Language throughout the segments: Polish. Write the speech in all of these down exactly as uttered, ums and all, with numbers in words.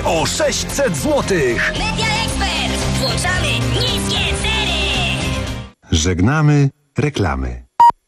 o sześćset złotych. Media Expert. Włączamy niskie ceny. Żegnamy reklamy.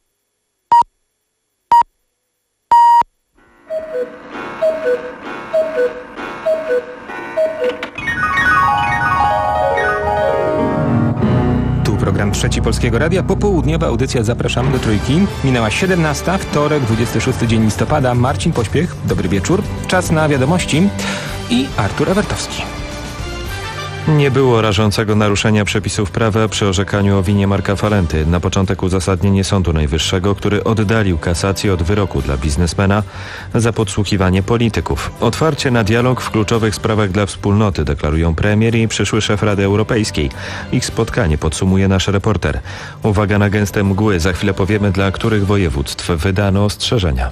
Program Trzeci Polskiego Radia. Popołudniowa audycja Zapraszamy do Trójki. Minęła siedemnasta, wtorek, dwudziesty szósty dzień listopada. Marcin Pośpiech, dobry wieczór. Czas na wiadomości i Artur Ewertowski. Nie było rażącego naruszenia przepisów prawa przy orzekaniu o winie Marka Falenty. Na początek uzasadnienie Sądu Najwyższego, który oddalił kasację od wyroku dla biznesmena za podsłuchiwanie polityków. Otwarcie na dialog w kluczowych sprawach dla wspólnoty deklarują premier i przyszły szef Rady Europejskiej. Ich spotkanie podsumuje nasz reporter. Uwaga na gęste mgły. Za chwilę powiemy, dla których województw wydano ostrzeżenia.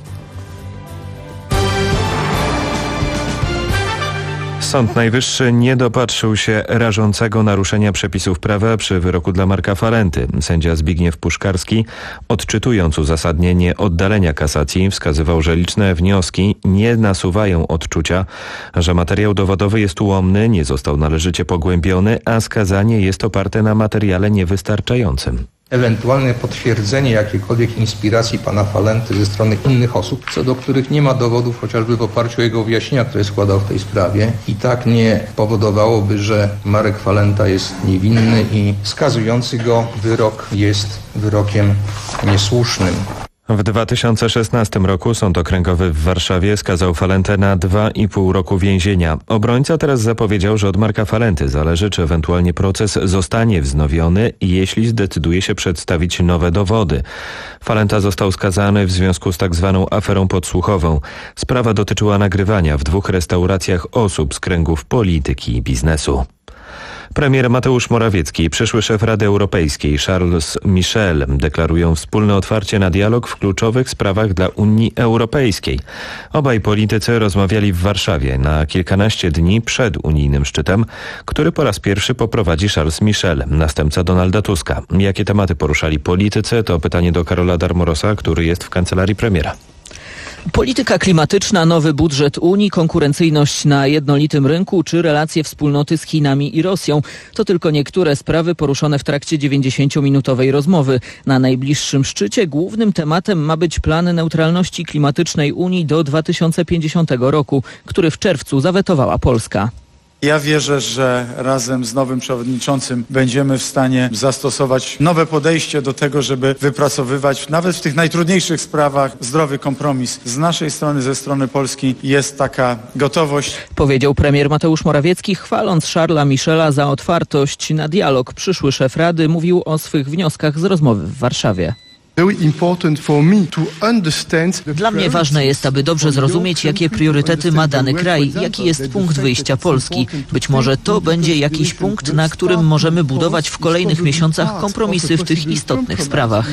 Sąd Najwyższy nie dopatrzył się rażącego naruszenia przepisów prawa przy wyroku dla Marka Falenty. Sędzia Zbigniew Puszkarski, odczytując uzasadnienie oddalenia kasacji, wskazywał, że liczne wnioski nie nasuwają odczucia, że materiał dowodowy jest ułomny, nie został należycie pogłębiony, a skazanie jest oparte na materiale niewystarczającym. Ewentualne potwierdzenie jakiejkolwiek inspiracji pana Falenty ze strony innych osób, co do których nie ma dowodów, chociażby w oparciu o jego wyjaśnienia, które składał w tej sprawie, i tak nie powodowałoby, że Marek Falenta jest niewinny i skazujący go wyrok jest wyrokiem niesłusznym. W dwa tysiące szesnastym roku Sąd Okręgowy w Warszawie skazał Falentę na dwa i pół roku więzienia. Obrońca teraz zapowiedział, że od Marka Falenty zależy, czy ewentualnie proces zostanie wznowiony, jeśli zdecyduje się przedstawić nowe dowody. Falenta został skazany w związku z tak zwaną aferą podsłuchową. Sprawa dotyczyła nagrywania w dwóch restauracjach osób z kręgów polityki i biznesu. Premier Mateusz Morawiecki i przyszły szef Rady Europejskiej Charles Michel deklarują wspólne otwarcie na dialog w kluczowych sprawach dla Unii Europejskiej. Obaj politycy rozmawiali w Warszawie na kilkanaście dni przed unijnym szczytem, który po raz pierwszy poprowadzi Charles Michel, następca Donalda Tuska. Jakie tematy poruszali politycy? To pytanie do Karola Darmorosa, który jest w kancelarii premiera. Polityka klimatyczna, nowy budżet Unii, konkurencyjność na jednolitym rynku czy relacje wspólnoty z Chinami i Rosją. To tylko niektóre sprawy poruszone w trakcie dziewięćdziesięciominutowej rozmowy. Na najbliższym szczycie głównym tematem ma być plan neutralności klimatycznej Unii do dwa tysiące pięćdziesiątego roku, który w czerwcu zawetowała Polska. Ja wierzę, że razem z nowym przewodniczącym będziemy w stanie zastosować nowe podejście do tego, żeby wypracowywać nawet w tych najtrudniejszych sprawach zdrowy kompromis. Z naszej strony, ze strony Polski jest taka gotowość. Powiedział premier Mateusz Morawiecki, chwaląc Charlesa Michela za otwartość na dialog. Przyszły szef Rady mówił o swych wnioskach z rozmowy w Warszawie. Dla mnie ważne jest, aby dobrze zrozumieć, jakie priorytety ma dany kraj, jaki jest punkt wyjścia Polski. Być może to będzie jakiś punkt, na którym możemy budować w kolejnych miesiącach kompromisy w tych istotnych sprawach.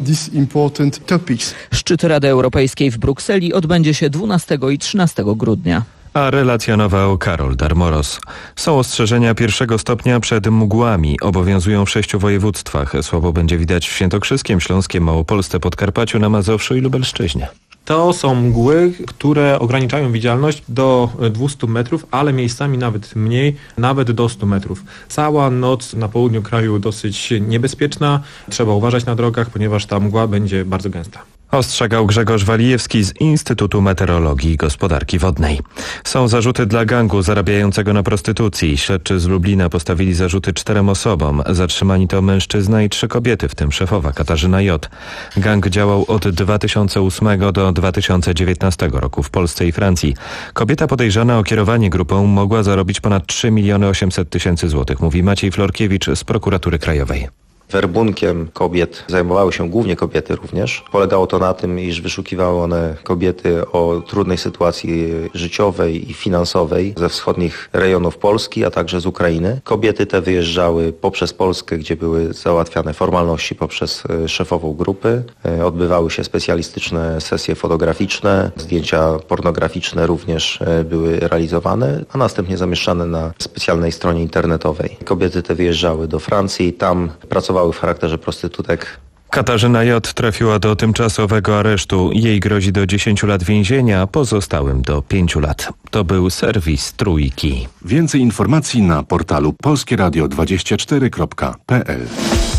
Szczyt Rady Europejskiej w Brukseli odbędzie się dwunastego i trzynastego grudnia. A relacjonował Karol Darmoros. Są ostrzeżenia pierwszego stopnia przed mgłami. Obowiązują w sześciu województwach. Słabo będzie widać w Świętokrzyskiem, Śląskiem, Małopolsce, Podkarpaciu, na Mazowszu i Lubelszczyźnie. To są mgły, które ograniczają widzialność do dwustu metrów, ale miejscami nawet mniej, nawet do stu metrów. Cała noc na południu kraju dosyć niebezpieczna. Trzeba uważać na drogach, ponieważ ta mgła będzie bardzo gęsta. Ostrzegał Grzegorz Walijewski z Instytutu Meteorologii i Gospodarki Wodnej. Są zarzuty dla gangu zarabiającego na prostytucji. Śledczy z Lublina postawili zarzuty czterem osobom. Zatrzymani to mężczyzna i trzy kobiety, w tym szefowa Katarzyna J. Gang działał od dwa tysiące ósmego do dwa tysiące dziewiętnastego roku w Polsce i Francji. Kobieta podejrzana o kierowanie grupą mogła zarobić ponad trzy miliony osiemset tysięcy złotych, mówi Maciej Florkiewicz z Prokuratury Krajowej. Werbunkiem kobiet zajmowały się głównie kobiety również. Polegało to na tym, iż wyszukiwały one kobiety o trudnej sytuacji życiowej i finansowej ze wschodnich rejonów Polski, a także z Ukrainy. Kobiety te wyjeżdżały poprzez Polskę, gdzie były załatwiane formalności poprzez szefową grupy. Odbywały się specjalistyczne sesje fotograficzne, zdjęcia pornograficzne również były realizowane, a następnie zamieszczane na specjalnej stronie internetowej. Kobiety te wyjeżdżały do Francji, tam pracowały w charakterze prostytutek Katarzyna J. trafiła do tymczasowego aresztu. Jej grozi do dziesięciu lat więzienia, pozostałym do pięciu lat. To był serwis Trójki. Więcej informacji na portalu polskie radio dwadzieścia cztery kropka p l.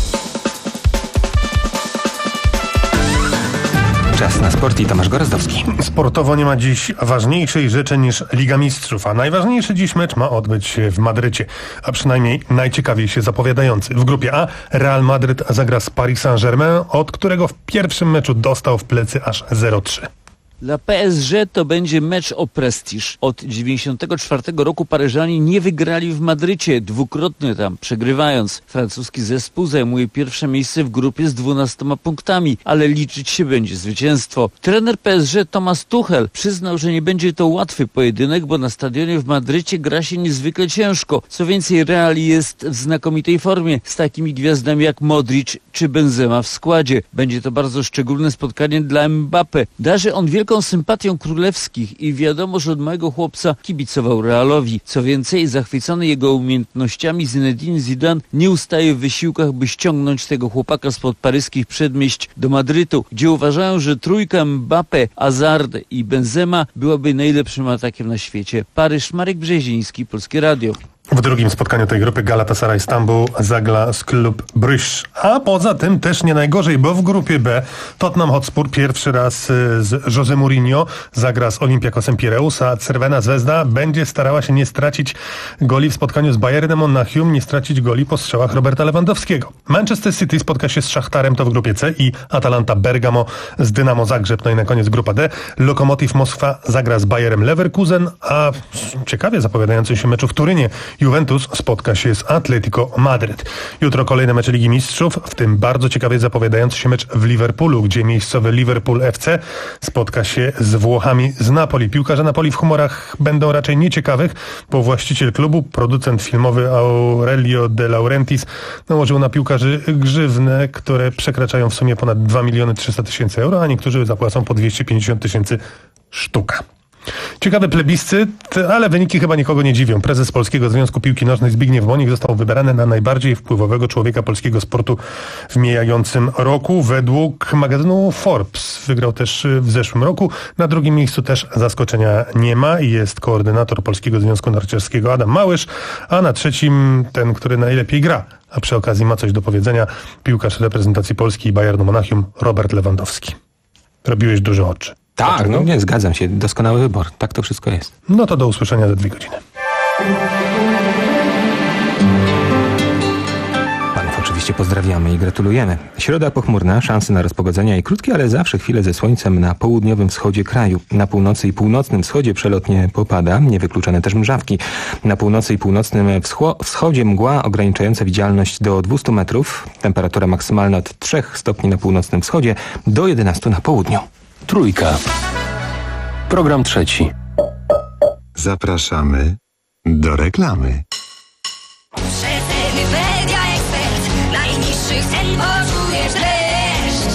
Czas na sport i Tomasz Gorazdowski. Sportowo nie ma dziś ważniejszej rzeczy niż Liga Mistrzów, a najważniejszy dziś mecz ma odbyć się w Madrycie, a przynajmniej najciekawiej się zapowiadający. W grupie A Real Madryt zagra z Paris Saint-Germain, od którego w pierwszym meczu dostał w plecy aż zero trzy. Dla P S G to będzie mecz o prestiż. Od dziewięćdziesiątego czwartego roku Paryżanie nie wygrali w Madrycie, dwukrotnie tam przegrywając. Francuski zespół zajmuje pierwsze miejsce w grupie z dwunastoma punktami, ale liczyć się będzie zwycięstwo. Trener P S G Thomas Tuchel przyznał, że nie będzie to łatwy pojedynek, bo na stadionie w Madrycie gra się niezwykle ciężko. Co więcej, Real jest w znakomitej formie z takimi gwiazdami jak Modric czy Benzema w składzie. Będzie to bardzo szczególne spotkanie dla Mbappé. Darzy on wielką sympatią królewskich i wiadomo, że od małego chłopca kibicował Realowi. Co więcej, zachwycony jego umiejętnościami Zinedine Zidane nie ustaje w wysiłkach, by ściągnąć tego chłopaka spod paryskich przedmieść do Madrytu, gdzie uważają, że trójka Mbappé, Hazard i Benzema byłaby najlepszym atakiem na świecie. Paryż, Marek Brzeziński, Polskie Radio. W drugim spotkaniu tej grupy Galatasaray Stambuł zagra z Klub Brugge. A poza tym też nie najgorzej, bo w grupie B Tottenham Hotspur pierwszy raz z José Mourinho zagra z Olympiakosem Pireus, a Crvena Zvezda będzie starała się nie stracić goli w spotkaniu z Bayernem Monachium, nie stracić goli po strzałach Roberta Lewandowskiego. Manchester City spotka się z Szachtarem, to w grupie C, i Atalanta Bergamo z Dynamo Zagrzeb. No i na koniec grupa D. Lokomotiv Moskwa zagra z Bayerem Leverkusen, a ciekawie zapowiadającym się meczu w Turynie Juventus spotka się z Atletico Madryt. Jutro kolejne mecze Ligi Mistrzów, w tym bardzo ciekawie zapowiadający się mecz w Liverpoolu, gdzie miejscowy Liverpool F C spotka się z Włochami z Napoli. Piłkarze Napoli w humorach będą raczej nieciekawych, bo właściciel klubu, producent filmowy Aurelio De Laurentiis, nałożył na piłkarzy grzywny, które przekraczają w sumie ponad dwa miliony trzysta tysięcy euro, a niektórzy zapłacą po dwieście pięćdziesiąt tysięcy sztuka. Ciekawy plebiscyt, ale wyniki chyba nikogo nie dziwią. Prezes Polskiego Związku Piłki Nożnej Zbigniew Bonik został wybrany na najbardziej wpływowego człowieka polskiego sportu w mijającym roku według magazynu Forbes. Wygrał też w zeszłym roku. Na drugim miejscu też zaskoczenia nie ma i jest koordynator Polskiego Związku Narciarskiego Adam Małysz, a na trzecim ten, który najlepiej gra, a przy okazji ma coś do powiedzenia, piłkarz reprezentacji Polski i Bayernu Monachium Robert Lewandowski. Robiłeś duże oczy. Tak, no nie, zgadzam się. Doskonały wybór. Tak to wszystko jest. No to do usłyszenia za dwie godziny. Panów oczywiście pozdrawiamy i gratulujemy. Środa pochmurna, szanse na rozpogodzenia i krótkie, ale zawsze chwile ze słońcem na południowym wschodzie kraju. Na północy i północnym wschodzie przelotnie popada, niewykluczone też mrzawki. Na północy i północnym wscho- wschodzie mgła ograniczająca widzialność do dwustu metrów. Temperatura maksymalna od trzech stopni na północnym wschodzie do jedenastu na południu. Trójka. Program trzeci. Zapraszamy do reklamy. Przeceny Media Expert. Najniższych cen poczujesz dreszcz.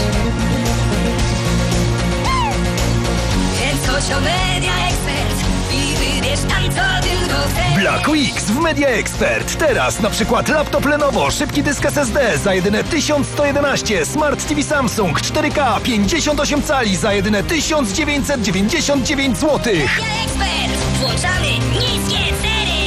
Więc chodź o Media Expert i wybierz tam, co tylko chcesz. Black Weeks w Media Expert. Teraz na przykład laptop Lenovo, szybki dysk S S D za jedyne tysiąc sto jedenaście, Smart T V Samsung cztery K pięćdziesiąt osiem cali za jedyne tysiąc dziewięćset dziewięćdziesiąt dziewięć złotych. Media Expert. Włączamy niskie ceny.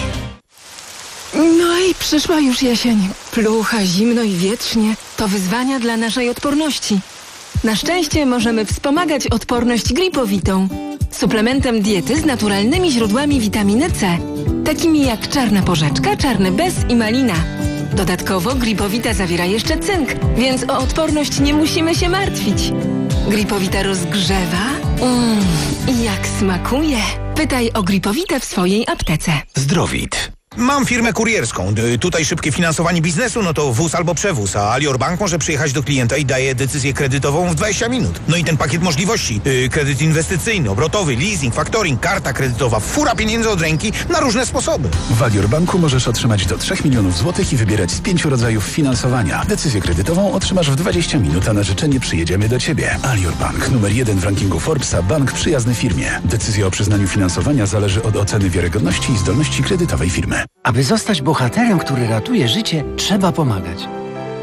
No i przyszła już jesień. Plucha, zimno i wietrznie. To wyzwania dla naszej odporności. Na szczęście możemy wspomagać odporność gripowitą. Suplementem diety z naturalnymi źródłami witaminy C, takimi jak czarna porzeczka, czarny bez i malina. Dodatkowo gripowita zawiera jeszcze cynk, więc o odporność nie musimy się martwić. Gripowita rozgrzewa mm, i jak smakuje. Pytaj o gripowitę w swojej aptece. Zdrowit. Mam firmę kurierską. Tutaj szybkie finansowanie biznesu, no to wóz albo przewóz, a Alior Bank może przyjechać do klienta i daje decyzję kredytową w dwadzieścia minut. No i ten pakiet możliwości. Yy, kredyt inwestycyjny, obrotowy, leasing, factoring, karta kredytowa, fura pieniędzy od ręki na różne sposoby. W Alior Banku możesz otrzymać do trzech milionów złotych i wybierać z pięciu rodzajów finansowania. Decyzję kredytową otrzymasz w dwadzieścia minut, a na życzenie przyjedziemy do Ciebie. Alior Bank, numer jeden w rankingu Forbesa, bank przyjazny firmie. Decyzja o przyznaniu finansowania zależy od oceny wiarygodności i zdolności kredytowej firmy. Aby zostać bohaterem, który ratuje życie, trzeba pomagać.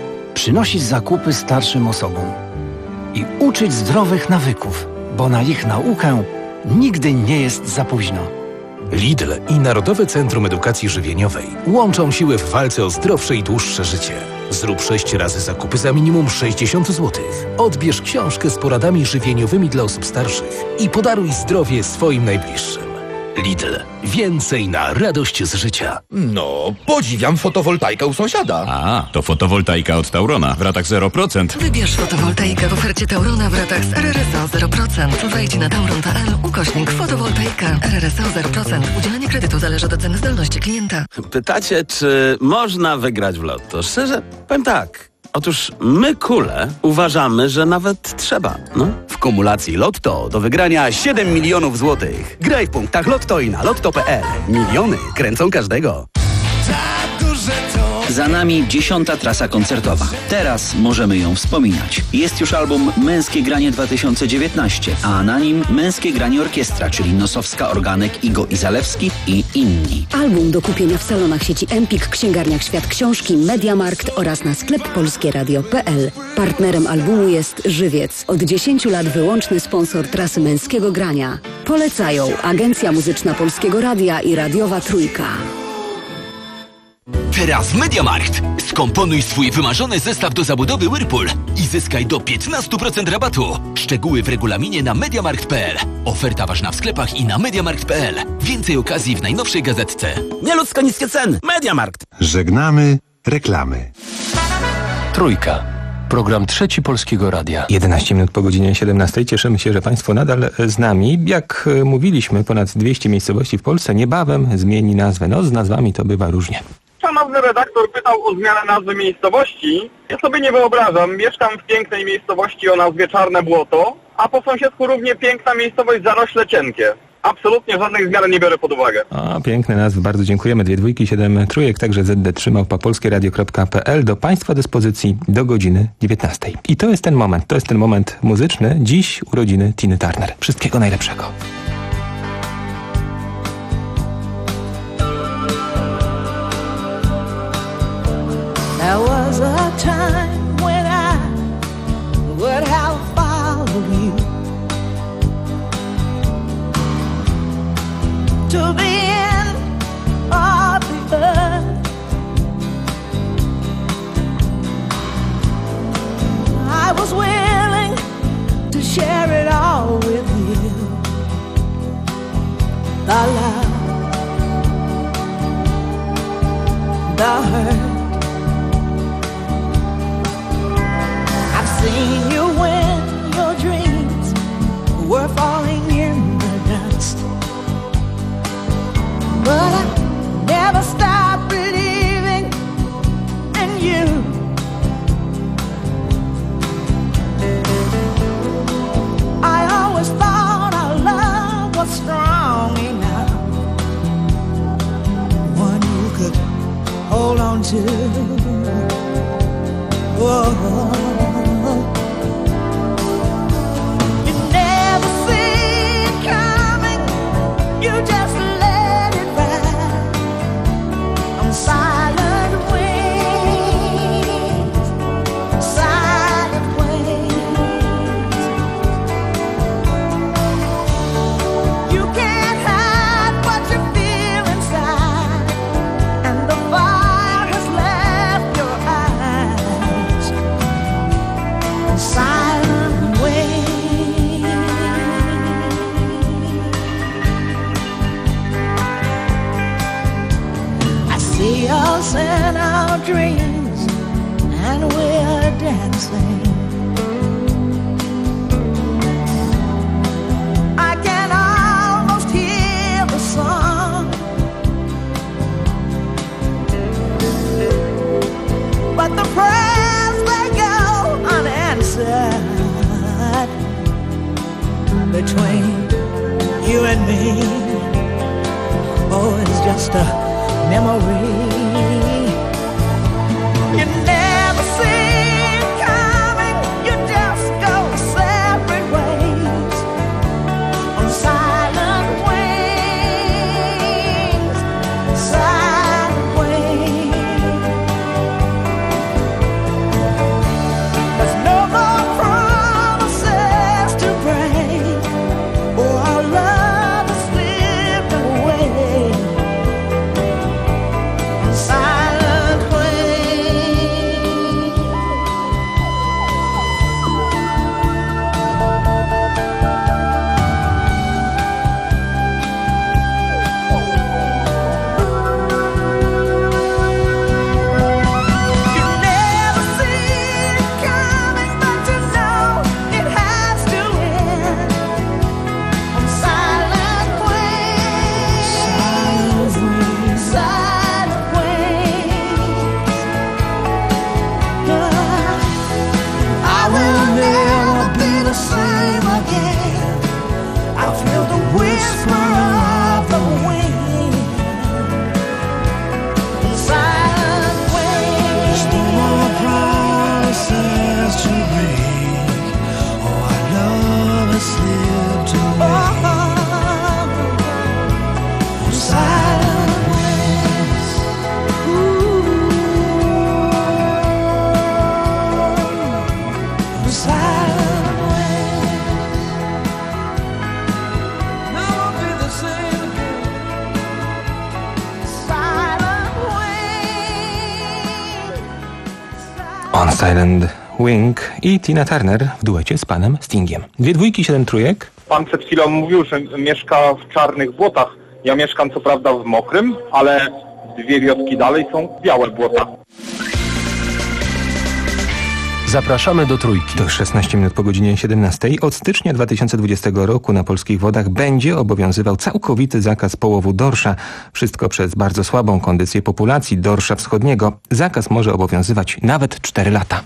przynosić zakupy starszym osobom i uczyć zdrowych nawyków, bo na ich naukę nigdy nie jest za późno. Lidl i Narodowe Centrum Edukacji Żywieniowej łączą siły w walce o zdrowsze i dłuższe życie. Zrób sześć razy zakupy za minimum sześćdziesiąt złotych. Odbierz książkę z poradami żywieniowymi dla osób starszych i podaruj zdrowie swoim najbliższym. Lidl. Więcej na radość z życia. No, podziwiam fotowoltaikę u sąsiada. A, to fotowoltaika od Taurona w ratach zero procent. Wybierz fotowoltaikę w ofercie Taurona w ratach z R R S O zero procent. Wejdź na tauron kropka p l ukośnik fotowoltaika. R R S O zero procent. Udzielanie kredytu zależy od oceny zdolności klienta. Pytacie, czy można wygrać w lotto? Szczerze, powiem tak. Otóż my, kule, uważamy, że nawet trzeba, no. W kumulacji Lotto do wygrania siedem milionów złotych. Graj w punktach Lotto i na lotto kropka p l. Miliony kręcą każdego. Za nami dziesiąta trasa koncertowa. Teraz możemy ją wspominać. Jest już album Męskie Granie dwa tysiące dziewiętnaście, a na nim Męskie Granie Orkiestra, czyli Nosowska, Organek, Igo i Zalewski i inni. Album do kupienia w salonach sieci Empik, księgarniach Świat Książki, Mediamarkt oraz na sklep polskieradio kropka p l. Partnerem albumu jest Żywiec. Od dziesięciu lat wyłączny sponsor trasy Męskiego Grania. Polecają Agencja Muzyczna Polskiego Radia i Radiowa Trójka. Teraz Mediamarkt. Skomponuj swój wymarzony zestaw do zabudowy Whirlpool i zyskaj do piętnaście procent rabatu. Szczegóły w regulaminie na mediamarkt kropka p l. Oferta ważna w sklepach i na mediamarkt kropka p l. Więcej okazji w najnowszej gazetce. Nieludzko niskie ceny. Mediamarkt. Żegnamy reklamy. Trójka. Program Trzeci Polskiego Radia. jedenaście minut po godzinie siedemnastej. Cieszymy się, że Państwo nadal z nami. Jak mówiliśmy, ponad dwieście miejscowości w Polsce niebawem zmieni nazwę. No, z nazwami to bywa różnie. Szanowny redaktor pytał o zmianę nazwy miejscowości. Ja sobie nie wyobrażam. Mieszkam w pięknej miejscowości o nazwie Czarne Błoto, a po sąsiedzku równie piękna miejscowość Zarośle Cienkie. Absolutnie żadnych zmian nie biorę pod uwagę. A, piękne nazwy, bardzo dziękujemy. Dwie dwójki, siedem trójek, także zet de trzy małpa polskieradio kropka p l do Państwa dyspozycji do godziny dziewiętnastej. I to jest ten moment, to jest ten moment muzyczny. Dziś urodziny Tiny Turner. Wszystkiego najlepszego. There was a time when I would have followed you to the end of the earth. I was willing to share it all with you. The love, the hurt. Seen you when your dreams were falling in the dust, but I never stopped believing in you. I always thought our love was strong enough, one you could hold on to. Whoa. You just let it ride on silent wings, silent wings. You can't hide what you feel inside, and the fire has left your eyes on silent wings. See us in our dreams, and we're dancing. I can almost hear the song, but the prayers they go unanswered between you and me. Oh, it's just a memory. You never see it coming, you just go separate ways on silent wings, silent wings. On Silent Wing i Tina Turner w duecie z panem Stingiem. Dwie dwójki, siedem trójek. Pan przed chwilą mówił, że mieszka w czarnych błotach. Ja mieszkam co prawda w mokrym, ale dwie wioski dalej są białe błota. Zapraszamy do Trójki. To szesnaście minut po godzinie siedemnastej. Od stycznia dwa tysiące dwudziestego roku na polskich wodach będzie obowiązywał całkowity zakaz połowu dorsza. Wszystko przez bardzo słabą kondycję populacji dorsza wschodniego. Zakaz może obowiązywać nawet cztery lata.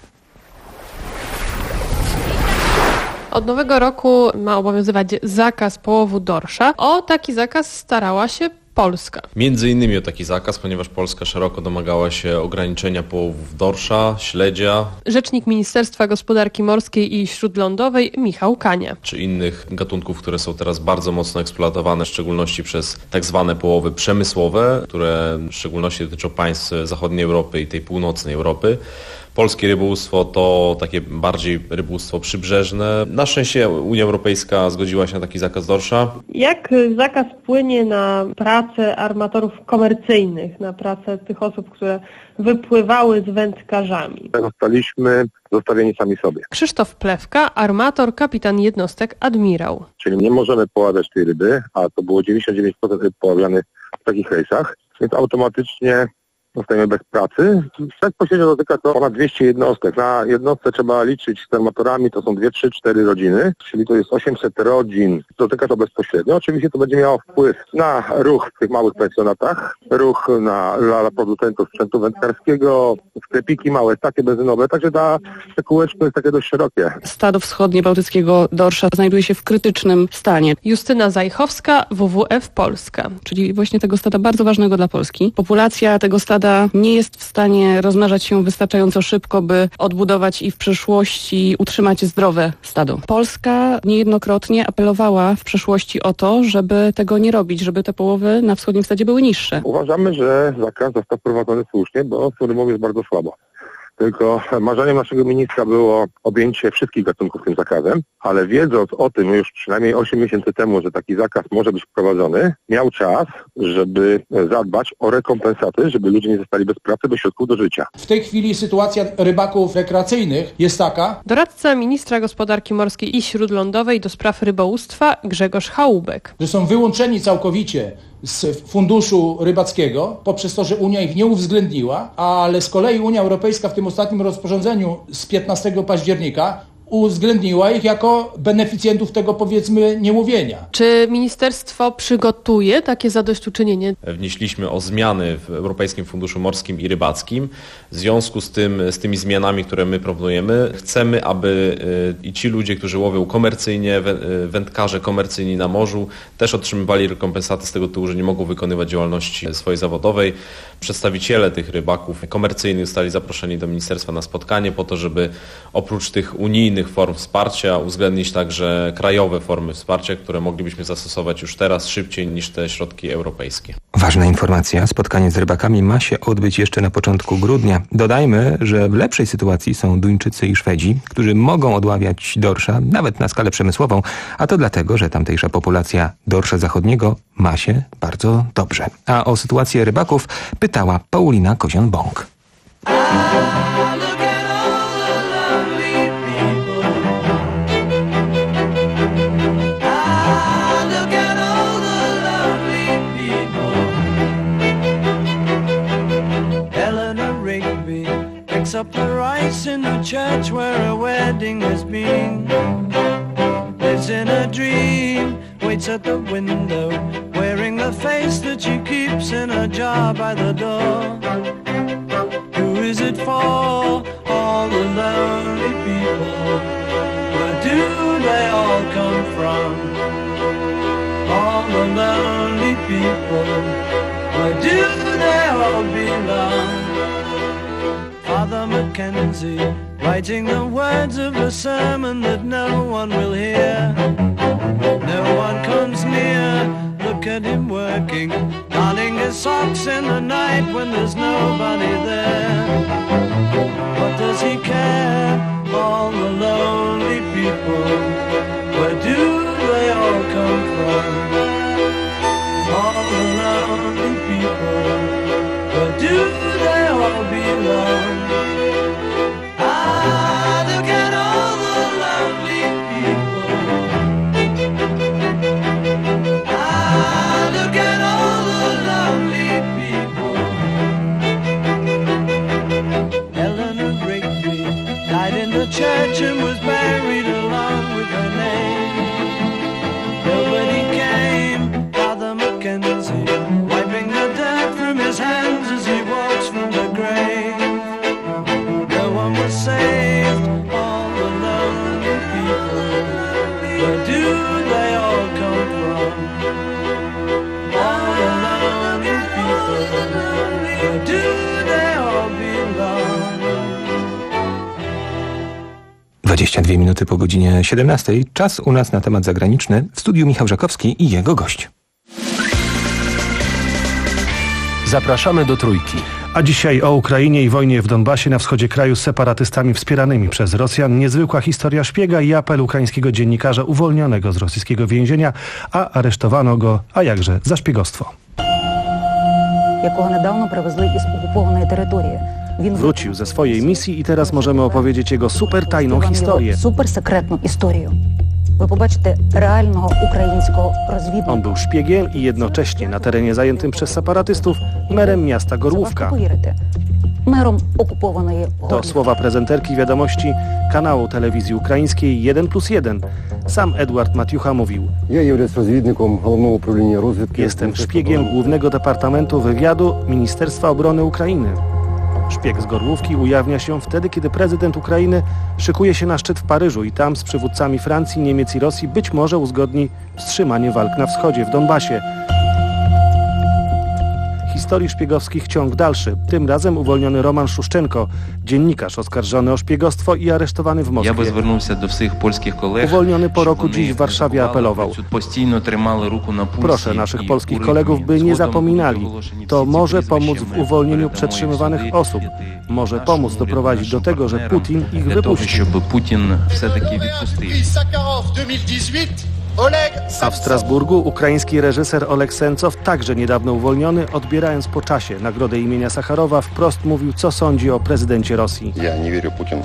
Od nowego roku ma obowiązywać zakaz połowu dorsza. O taki zakaz starała się Polska. Między innymi o taki zakaz, ponieważ Polska szeroko domagała się ograniczenia połowów dorsza, śledzia. Rzecznik Ministerstwa Gospodarki Morskiej i Śródlądowej Michał Kania. Czy innych gatunków, które są teraz bardzo mocno eksploatowane, w szczególności przez tak zwane połowy przemysłowe, które w szczególności dotyczą państw zachodniej Europy i tej północnej Europy. Polskie rybołówstwo to takie bardziej rybołówstwo przybrzeżne. Na szczęście Unia Europejska zgodziła się na taki zakaz dorsza. Jak zakaz wpłynie na pracę armatorów komercyjnych, na pracę tych osób, które wypływały z wędkarzami? Zostaliśmy zostawieni sami sobie. Krzysztof Plewka, armator, kapitan jednostek, admirał. Czyli nie możemy poławiać tej ryby, a to było dziewięćdziesiąt dziewięć procent ryb poławianych w takich rejsach, więc automatycznie zostajemy bez pracy. Bezpośrednio dotyka to ponad dwieście jednostek. Na jednostce trzeba liczyć z armatorami, to są dwie, trzy, cztery rodziny, czyli to jest osiemset rodzin. Dotyka to bezpośrednio. Oczywiście to będzie miało wpływ na ruch w tych małych pensjonatach, ruch na, dla producentów sprzętu wędkarskiego, sklepiki małe, takie benzynowe, także ta, te kółeczko jest takie dość szerokie. Stado wschodnie bałtyckiego dorsza znajduje się w krytycznym stanie. Justyna Zajchowska, W W F Polska. Czyli właśnie tego stada bardzo ważnego dla Polski. Populacja tego stada nie jest w stanie rozmnażać się wystarczająco szybko, by odbudować i w przyszłości utrzymać zdrowe stado. Polska niejednokrotnie apelowała w przeszłości o to, żeby tego nie robić, żeby te połowy na wschodnim stadzie były niższe. Uważamy, że zakaz został wprowadzony słusznie, bo z rybą jest bardzo słabo. Tylko marzeniem naszego ministra było objęcie wszystkich gatunków tym zakazem, ale wiedząc o tym już przynajmniej osiem miesięcy temu, że taki zakaz może być wprowadzony, miał czas, żeby zadbać o rekompensaty, żeby ludzie nie zostali bez pracy, bez środków do życia. W tej chwili sytuacja rybaków rekreacyjnych jest taka. Doradca ministra gospodarki morskiej i śródlądowej do spraw rybołówstwa Grzegorz Chałubek. Że są wyłączeni całkowicie z funduszu rybackiego, poprzez to, że Unia ich nie uwzględniła, ale z kolei Unia Europejska w tym ostatnim rozporządzeniu z piętnastego października uwzględniła ich jako beneficjentów tego, powiedzmy, niełowienia. Czy ministerstwo przygotuje takie zadośćuczynienie? Wnieśliśmy o zmiany w Europejskim Funduszu Morskim i Rybackim. W związku z tym, z tymi zmianami, które my proponujemy, chcemy, aby i ci ludzie, którzy łowią komercyjnie, wędkarze komercyjni na morzu, też otrzymywali rekompensaty z tego tytułu, że nie mogą wykonywać działalności swojej zawodowej. Przedstawiciele tych rybaków komercyjnych zostali zaproszeni do ministerstwa na spotkanie po to, żeby oprócz tych unijnych form wsparcia uwzględnić także krajowe formy wsparcia, które moglibyśmy zastosować już teraz szybciej niż te środki europejskie. Ważna informacja. Spotkanie z rybakami ma się odbyć jeszcze na początku grudnia. Dodajmy, że w lepszej sytuacji są Duńczycy i Szwedzi, którzy mogą odławiać dorsza nawet na skalę przemysłową, a to dlatego, że tamtejsza populacja dorsza zachodniego ma się bardzo dobrze. A o sytuację rybaków pytała Paulina Kozian-Bąk. Up the rice in the church where a wedding has been. Lives in a dream, waits at the window, wearing the face that she keeps in a jar by the door. Who is it for? All the lonely people. Where do they all come from? All the lonely people. Where do they all belong? Father Mackenzie, writing the words of a sermon that no one will hear. No one comes near, look at him working, darning his socks in the night when there's nobody there. What does he care? All the lonely people, where do they all come from? All the lonely people, where do they all belong? dwadzieścia dwie minuty po godzinie siedemnastej. Czas u nas na temat zagraniczny. W studiu Michał Żakowski i jego gość. Zapraszamy do Trójki. A dzisiaj o Ukrainie i wojnie w Donbasie na wschodzie kraju z separatystami wspieranymi przez Rosjan. Niezwykła historia szpiega i apel ukraińskiego dziennikarza uwolnionego z rosyjskiego więzienia, a aresztowano go, a jakże, za szpiegostwo. Якого недавно привезли із окупованої території. Wrócił ze swojej misji i teraz możemy opowiedzieć jego super tajną historię. Суперсекретну історію. Ви побачите реального українського розвідника. On był szpiegiem i jednocześnie na terenie zajętym przez separatystów merem miasta Gorłówka. Мером окупованої To słowa prezenterki wiadomości kanału telewizji ukraińskiej jeden plus jeden. Sam Edward Matiucha mówił: Jestem szpiegiem Głównego Departamentu Wywiadu Ministerstwa Obrony Ukrainy. Szpieg z Gorłówki ujawnia się wtedy, kiedy prezydent Ukrainy szykuje się na szczyt w Paryżu i tam z przywódcami Francji, Niemiec i Rosji być może uzgodni wstrzymanie walk na wschodzie, w Donbasie. Historii szpiegowskich ciąg dalszy. Tym razem uwolniony Roman Szuszczenko, dziennikarz oskarżony o szpiegostwo i aresztowany w Moskwie. Ja by zвернувся do wszystkich polskich kolegów. Uwolniony po roku dziś w Warszawie apelował: Proszę naszych polskich kolegów, by nie zapominali. To może pomóc w uwolnieniu przetrzymywanych osób. Może pomóc doprowadzić do tego, że Putin ich wypuści. A w Strasburgu ukraiński reżyser Oleg Sencow, także niedawno uwolniony, odbierając po czasie nagrodę imienia Sacharowa, wprost mówił, co sądzi o prezydencie Rosji. Ja nie wierzę Putin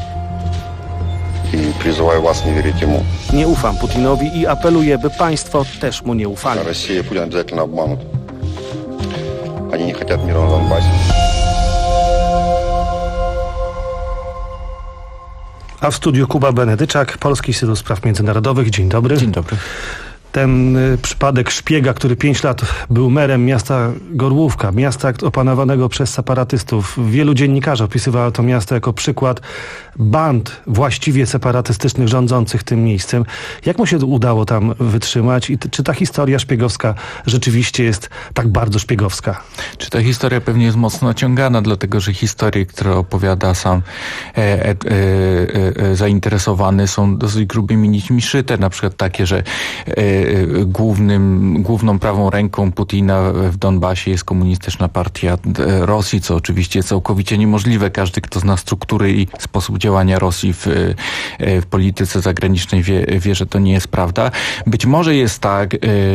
i przyzywaję was nie wierzyć mu. Nie ufam Putinowi i apeluję, by państwo też mu nie ufali. Rosja Putin обязательно обманут. Они не хотят мира на Донбассе. A w studiu Kuba Benedyczak, Polski Instytut Spraw Międzynarodowych. Dzień dobry. Dzień dobry. Ten y, przypadek szpiega, który pięć lat był merem miasta Gorłówka, miasta opanowanego przez separatystów. Wielu dziennikarzy opisywało to miasto jako przykład band właściwie separatystycznych rządzących tym miejscem. Jak mu się udało tam wytrzymać i t- czy ta historia szpiegowska rzeczywiście jest tak bardzo szpiegowska? Czy ta historia pewnie jest mocno naciągana, dlatego że historie, które opowiada sam e, e, e, e, zainteresowany, są dosyć grubymi nićmi szyte. Na przykład takie, że e, Głównym, główną prawą ręką Putina w Donbasie jest komunistyczna partia Rosji, co oczywiście jest całkowicie niemożliwe. Każdy, kto zna struktury i sposób działania Rosji w, w polityce zagranicznej wie, wie, że to nie jest prawda. Być może jest tak,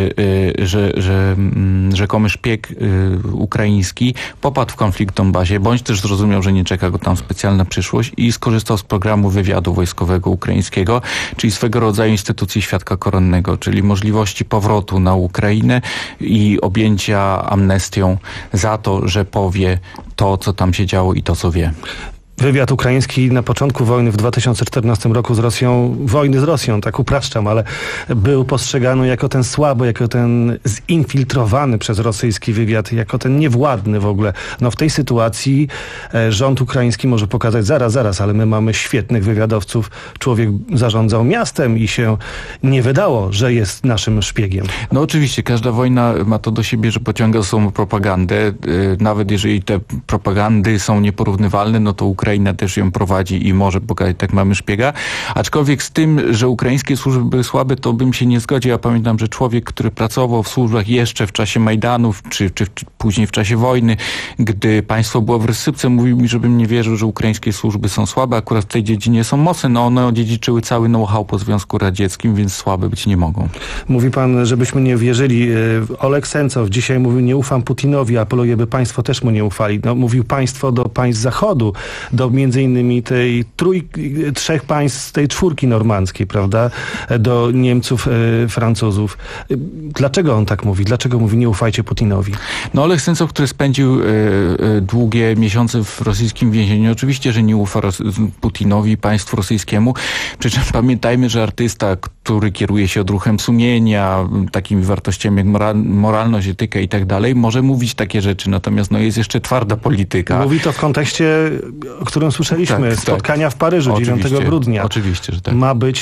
że, że rzekomy szpieg ukraiński popadł w konflikt w Donbasie, bądź też zrozumiał, że nie czeka go tam specjalna przyszłość i skorzystał z programu wywiadu wojskowego ukraińskiego, czyli swego rodzaju instytucji świadka koronnego, czyli możliwości powrotu na Ukrainę i objęcia amnestią za to, że powie to, co tam się działo i to, co wie. Wywiad ukraiński na początku wojny w dwa tysiące czternastym roku z Rosją, wojny z Rosją, tak upraszczam, ale był postrzegany jako ten słaby, jako ten zinfiltrowany przez rosyjski wywiad, jako ten niewładny w ogóle. No w tej sytuacji e, rząd ukraiński może pokazać, zaraz, zaraz, ale my mamy świetnych wywiadowców. Człowiek zarządzał miastem i się nie wydało, że jest naszym szpiegiem. No oczywiście, każda wojna ma to do siebie, że pociąga za sobą propagandę. E, nawet jeżeli te propagandy są nieporównywalne, no to Ukraina też ją prowadzi i może pokazać, tak mamy szpiega. Aczkolwiek z tym, że ukraińskie służby były słabe, to bym się nie zgodził. Ja pamiętam, że człowiek, który pracował w służbach jeszcze w czasie Majdanów, czy, czy, czy później w czasie wojny, gdy państwo było w rozsypce, mówił mi, żebym nie wierzył, że ukraińskie służby są słabe. Akurat w tej dziedzinie są mocne, no one odziedziczyły cały know-how po Związku Radzieckim, więc słabe być nie mogą. Mówi pan, żebyśmy nie wierzyli. Oleg Sencow dzisiaj mówił, nie ufam Putinowi, apeluje, by państwo też mu nie ufali. No, mówił państwo do państw Zachodu, do między innymi tej trój, trzech państw z tej czwórki normandzkiej, prawda? Do Niemców, e, Francuzów. Dlaczego on tak mówi? Dlaczego mówi, nie ufajcie Putinowi? No Oleg Sencow, który spędził e, e, długie miesiące w rosyjskim więzieniu, oczywiście, że nie ufa Ros- Putinowi, państwu rosyjskiemu. Przy czym pamiętajmy, że artysta, który kieruje się odruchem sumienia, takimi wartościami jak mora- moralność, etyka i tak dalej, może mówić takie rzeczy, natomiast no, jest jeszcze twarda polityka. Mówi to w kontekście, o którym słyszeliśmy, tak, spotkania tak. w Paryżu Oczywiście, dziewiątego grudnia. Oczywiście, że tak. Ma być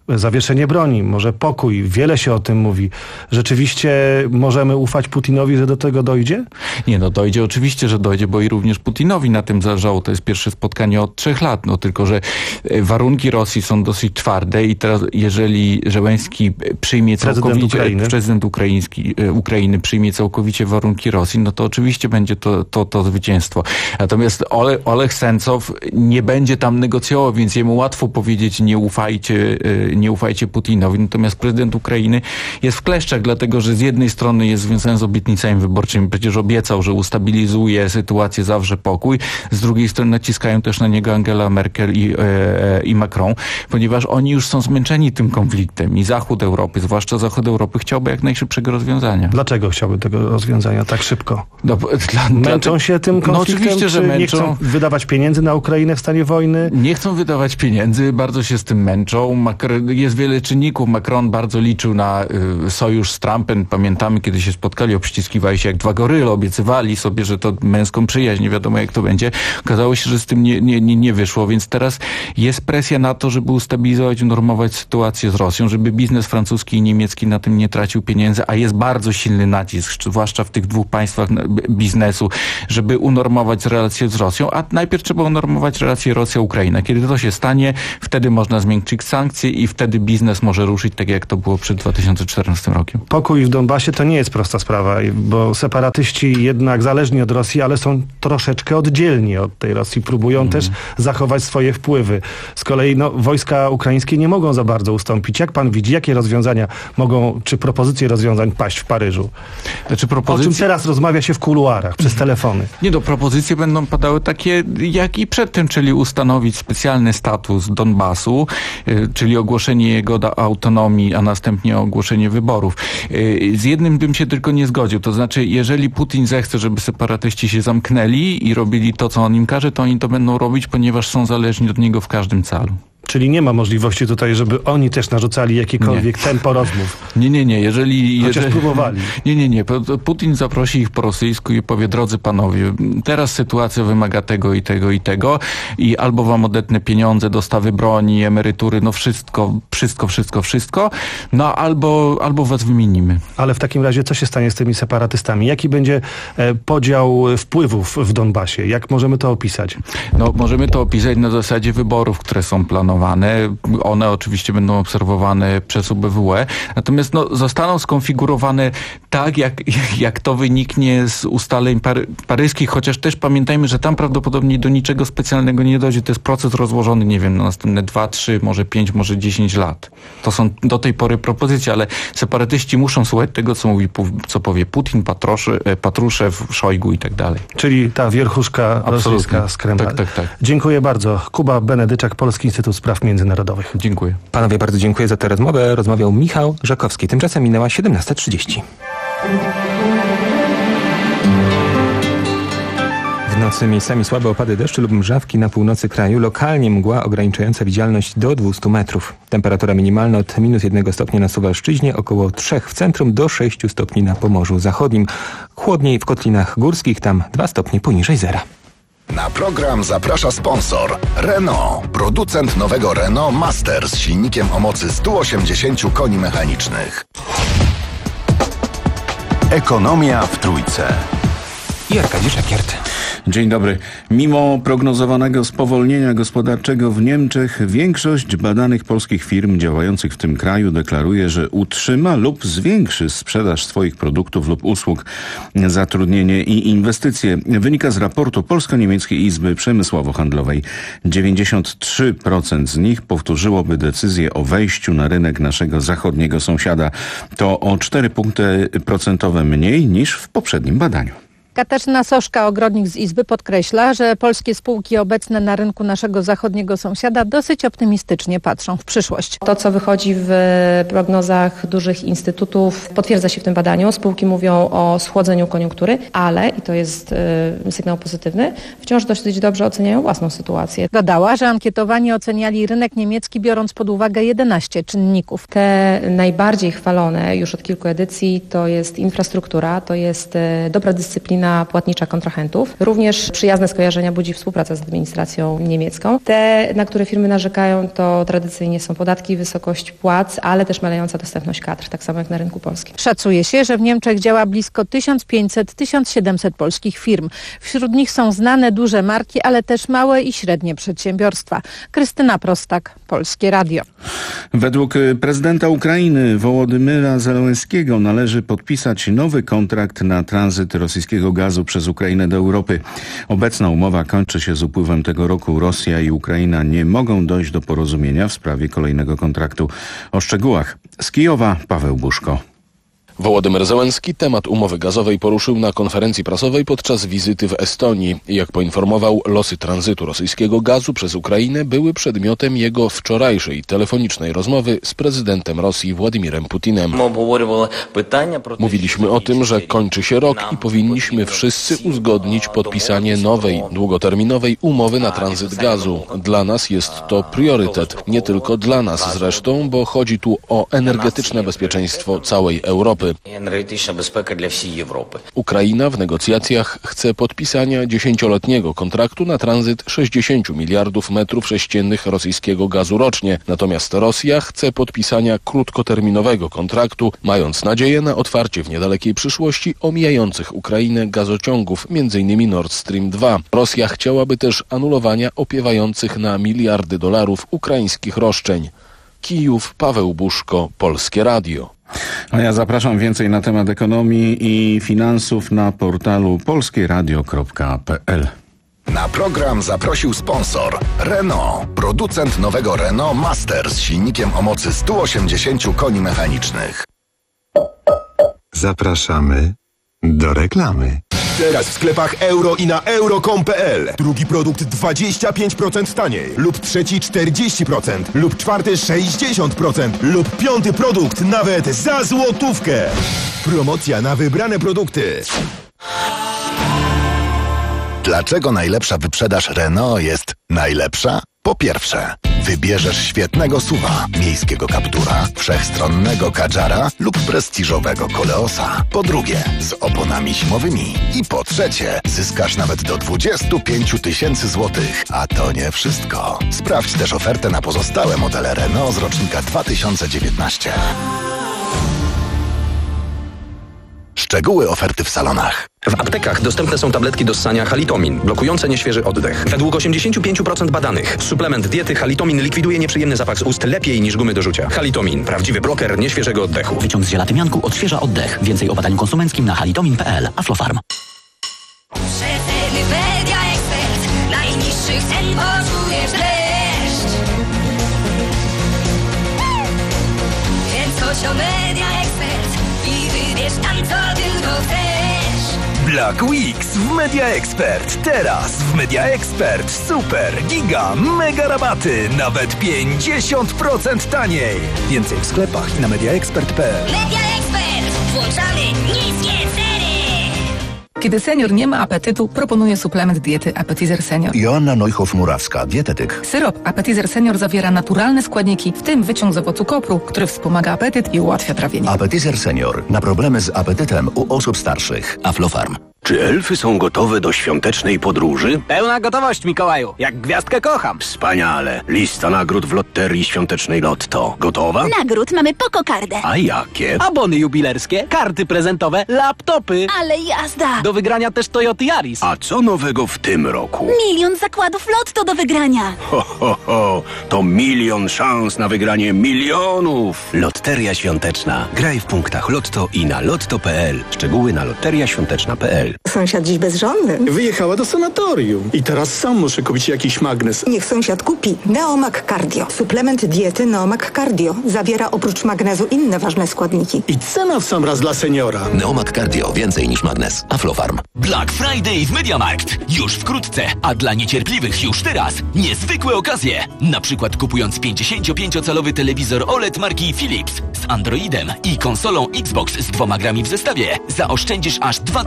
zawieszenie broni, może pokój. Wiele się o tym mówi. Rzeczywiście możemy ufać Putinowi, że do tego dojdzie? Nie, no dojdzie, oczywiście, że dojdzie, bo i również Putinowi na tym zależało. To jest pierwsze spotkanie od trzech lat, no tylko, że warunki Rosji są dosyć twarde i teraz jeżeli Zełenski przyjmie całkowicie, prezydent Ukrainy, prezydent ukraiński, Ukrainy przyjmie całkowicie warunki Rosji, no to oczywiście będzie to, to, to zwycięstwo. Natomiast Ole, Olech Sencow nie będzie tam negocjował, więc jemu łatwo powiedzieć nie ufajcie, nie ufajcie Putinowi. Natomiast prezydent Ukrainy jest w kleszczach, dlatego że z jednej strony jest związany z obietnicami wyborczymi. Przecież obiecał, że ustabilizuje sytuację, zawrze pokój. Z drugiej strony naciskają też na niego Angela Merkel i, e, i Macron, ponieważ oni już są zmęczeni tym konfliktem i Zachód Europy, zwłaszcza Zachód Europy, chciałby jak najszybszego rozwiązania. Dlaczego chciałby tego rozwiązania tak szybko? No, dla, męczą dla, się tym konfliktem? No oczywiście, że męczą. Nie chcą wydawać pieniędzy na Ukrainę w stanie wojny? Nie chcą wydawać pieniędzy, bardzo się z tym męczą. Jest wiele czynników. Macron bardzo liczył na y, sojusz z Trumpem. Pamiętamy, kiedy się spotkali, obściskiwali się jak dwa goryle, obiecywali sobie, że to męską przyjaźń, nie wiadomo jak to będzie. Okazało się, że z tym nie, nie, nie, nie wyszło, więc teraz jest presja na to, żeby ustabilizować, unormować sytuację z Rosją, żeby biznes francuski i niemiecki na tym nie tracił pieniędzy, a jest bardzo silny nacisk, zwłaszcza w tych dwóch państwach biznesu, żeby unormować relacje z Rosją, a najpierw trzeba unormować relacje Rosja-Ukraina. Kiedy to się stanie, wtedy można zmiękczyć sankcje i wtedy biznes może ruszyć tak, jak to było przed dwa tysiące czternastym rokiem. Pokój w Donbasie to nie jest prosta sprawa, bo separatyści jednak zależni od Rosji, ale są troszeczkę oddzielni od tej Rosji. Próbują mm. też zachować swoje wpływy. Z kolei no, wojska ukraińskie nie mogą za bardzo ustąpić. Jak pan widzi, jakie rozwiązania mogą, czy propozycje rozwiązań paść w Paryżu? Znaczy, propozycje... O czym teraz rozmawia się w kuluarach, przez telefony? Nie, no propozycje będą padały takie, jak i przedtem, czyli ustanowić specjalny status Donbasu, y, czyli ogłoszenie jego autonomii, a następnie ogłoszenie wyborów. Y, z jednym bym się tylko nie zgodził, to znaczy, jeżeli Putin zechce, żeby separatyści się zamknęli i robili to, co on im każe, to oni to będą robić, ponieważ są zależni od niego w każdym calu. Czyli nie ma możliwości tutaj, żeby oni też narzucali jakiekolwiek nie. tempo rozmów. Nie, nie, nie. Jeżeli, Chociaż jeżeli, próbowali. Nie, nie, nie. Putin zaprosi ich po rosyjsku i powie, drodzy panowie, teraz sytuacja wymaga tego i tego i tego i albo wam odetnę pieniądze, dostawy broni, emerytury, no wszystko, wszystko, wszystko, wszystko, no albo, albo was wymienimy. Ale w takim razie co się stanie z tymi separatystami? Jaki będzie e, podział wpływów w Donbasie? Jak możemy to opisać? No, możemy to opisać na zasadzie wyborów, które są planowane. One oczywiście będą obserwowane przez U B W E, natomiast no, zostaną skonfigurowane tak, jak, jak to wyniknie z ustaleń pary, paryskich, chociaż też pamiętajmy, że tam prawdopodobnie do niczego specjalnego nie dojdzie. To jest proces rozłożony, nie wiem, na następne dwa, trzy, może pięć, może dziesięć lat. To są do tej pory propozycje, ale separatyści muszą słuchać tego, co mówi, co powie Putin, Patroszy, Patruszew, Szojgu i tak dalej. Czyli ta wierchuszka rosyjska z Kremla. Tak, tak, tak. Dziękuję bardzo. Kuba Benedyczak, Polski Instytut Spraw Międzynarodowych. Dziękuję. Panowie, bardzo dziękuję za tę rozmowę. Rozmawiał Michał Żakowski. Tymczasem minęła siedemnasta trzydzieści. W nocy miejscami słabe opady deszczu lub mrzawki na północy kraju. Lokalnie mgła ograniczająca widzialność do dwieście metrów. Temperatura minimalna od minus jednego stopnia na Suwalszczyźnie, około trzech w centrum, do sześciu stopni na Pomorzu Zachodnim. Chłodniej w Kotlinach Górskich, tam dwa stopnie poniżej zera. Na program zaprasza sponsor Renault, producent nowego Renault Master z silnikiem o mocy sto osiemdziesiąt koni mechanicznych. Ekonomia w Trójce. I Arkadiusz Szakiert. Dzień dobry. Mimo prognozowanego spowolnienia gospodarczego w Niemczech, większość badanych polskich firm działających w tym kraju deklaruje, że utrzyma lub zwiększy sprzedaż swoich produktów lub usług, zatrudnienie i inwestycje. Wynika z raportu Polsko-Niemieckiej Izby Przemysłowo-Handlowej. dziewięćdziesiąt trzy procent z nich powtórzyłoby decyzję o wejściu na rynek naszego zachodniego sąsiada. To o cztery punkty procentowe mniej niż w poprzednim badaniu. Katarzyna Soszka, ogrodnik z Izby, podkreśla, że polskie spółki obecne na rynku naszego zachodniego sąsiada dosyć optymistycznie patrzą w przyszłość. To, co wychodzi w prognozach dużych instytutów, potwierdza się w tym badaniu. Spółki mówią o schłodzeniu koniunktury, ale, i to jest y, sygnał pozytywny, wciąż dosyć dobrze oceniają własną sytuację. Dodała, że ankietowani oceniali rynek niemiecki, biorąc pod uwagę jedenaście czynników. Te najbardziej chwalone już od kilku edycji to jest infrastruktura, to jest y, dobra dyscyplina dyscyplina płatnicza kontrahentów. Również przyjazne skojarzenia budzi współpraca z administracją niemiecką. Te, na które firmy narzekają, to tradycyjnie są podatki, wysokość płac, ale też malejąca dostępność kadr, tak samo jak na rynku polskim. Szacuje się, że w Niemczech działa blisko tysiąc pięćset do tysiąc siedemset polskich firm. Wśród nich są znane duże marki, ale też małe i średnie przedsiębiorstwa. Krystyna Prostak, Polskie Radio. Według prezydenta Ukrainy Wołodymyra Zełenskiego należy podpisać nowy kontrakt na tranzyt rosyjskiego gazu przez Ukrainę do Europy. Obecna umowa kończy się z upływem tego roku. Rosja i Ukraina nie mogą dojść do porozumienia w sprawie kolejnego kontraktu. O szczegółach z Kijowa Paweł Buszko. Wołodymyr Zełenski temat umowy gazowej poruszył na konferencji prasowej podczas wizyty w Estonii. Jak poinformował, losy tranzytu rosyjskiego gazu przez Ukrainę były przedmiotem jego wczorajszej telefonicznej rozmowy z prezydentem Rosji Władimirem Putinem. Mówiliśmy o tym, że kończy się rok i powinniśmy wszyscy uzgodnić podpisanie nowej, długoterminowej umowy na tranzyt gazu. Dla nas jest to priorytet, nie tylko dla nas zresztą, bo chodzi tu o energetyczne bezpieczeństwo całej Europy. Ukraina w negocjacjach chce podpisania dziesięcioletniego kontraktu na tranzyt sześćdziesiąt miliardów metrów sześciennych rosyjskiego gazu rocznie. Natomiast Rosja chce podpisania krótkoterminowego kontraktu, mając nadzieję na otwarcie w niedalekiej przyszłości omijających Ukrainę gazociągów, między innymi Nord Stream dwa. Rosja chciałaby też anulowania opiewających na miliardy dolarów ukraińskich roszczeń. Kijów, Paweł Buszko, Polskie Radio. A ja zapraszam więcej na temat ekonomii i finansów na portalu polskieradio kropka p l. Na program zaprosił sponsor Renault, producent nowego Renault Master z silnikiem o mocy sto osiemdziesiąt koni mechanicznych. Zapraszamy do reklamy. Teraz w sklepach euro i na euro kropka com kropka p l. Drugi produkt dwadzieścia pięć procent taniej. Lub trzeci czterdzieści procent. Lub czwarty sześćdziesiąt procent. Lub piąty produkt nawet za złotówkę. Promocja na wybrane produkty. Dlaczego najlepsza wyprzedaż Renault jest najlepsza? Po pierwsze, wybierzesz świetnego suwa, miejskiego Captura, wszechstronnego Kadżara lub prestiżowego Koleosa. Po drugie, z oponami zimowymi. I po trzecie, zyskasz nawet do dwadzieścia pięć tysięcy złotych. A to nie wszystko. Sprawdź też ofertę na pozostałe modele Renault z rocznika dwa tysiące dziewiętnastego. Szczegóły oferty w salonach. W aptekach dostępne są tabletki do ssania Halitomin, blokujące nieświeży oddech. Według osiemdziesiąt pięć procent badanych suplement diety Halitomin likwiduje nieprzyjemny zapach z ust lepiej niż gumy do rzucia. Halitomin, prawdziwy bloker nieświeżego oddechu. Wyciąg z zielatymianku odświeża oddech. Więcej o badaniu konsumenckim na halitomin kropka p l. Aflofarm. Przeceny Media Expert. Najniższych cen poczujesz dreszcz. Więc chodź o Media Expert i wybierz tam, co tylko chcesz. Black Weeks w Media Expert. Teraz w Media Expert super, giga, mega rabaty. Nawet pięćdziesiąt procent taniej. Więcej w sklepach i na mediaexpert kropka p l. Media Expert. Włączamy niskie ceny. Kiedy senior nie ma apetytu, proponuję suplement diety Appetizer Senior. Joanna Neuhoff-Murawska, dietetyk. Syrop Appetizer Senior zawiera naturalne składniki, w tym wyciąg z owocu kopru, który wspomaga apetyt i ułatwia trawienie. Appetizer Senior. Na problemy z apetytem u osób starszych. Aflofarm. Czy elfy są gotowe do świątecznej podróży? Pełna gotowość, Mikołaju. Jak gwiazdkę kocham. Wspaniale. Lista nagród w loterii świątecznej Lotto. Gotowa? Nagród mamy po kokardę. A jakie? Abony jubilerskie, karty prezentowe, laptopy. Ale jazda. Do wygrania też Toyota Yaris. A co nowego w tym roku? Milion zakładów Lotto do wygrania. Ho, ho, ho. To milion szans na wygranie milionów. Loteria świąteczna. Graj w punktach Lotto i na lotto kropka p l. Szczegóły na loteria świąteczna kropka p l. Sąsiad dziś bezżonny. Wyjechała do sanatorium. I teraz sam muszę kupić jakiś magnes. Niech sąsiad kupi Neomag Cardio. Suplement diety Neomag Cardio. Zawiera oprócz magnezu inne ważne składniki. I cena w sam raz dla seniora. Neomag Cardio. Więcej niż magnes. Aflofarm. Black Friday w MediaMarkt. Już wkrótce. A dla niecierpliwych już teraz niezwykłe okazje. Na przykład kupując pięćdziesięciopięciocalowy telewizor O L E D marki Philips z Androidem i konsolą Xbox z dwoma grami w zestawie zaoszczędzisz aż dwa tysiące pięćset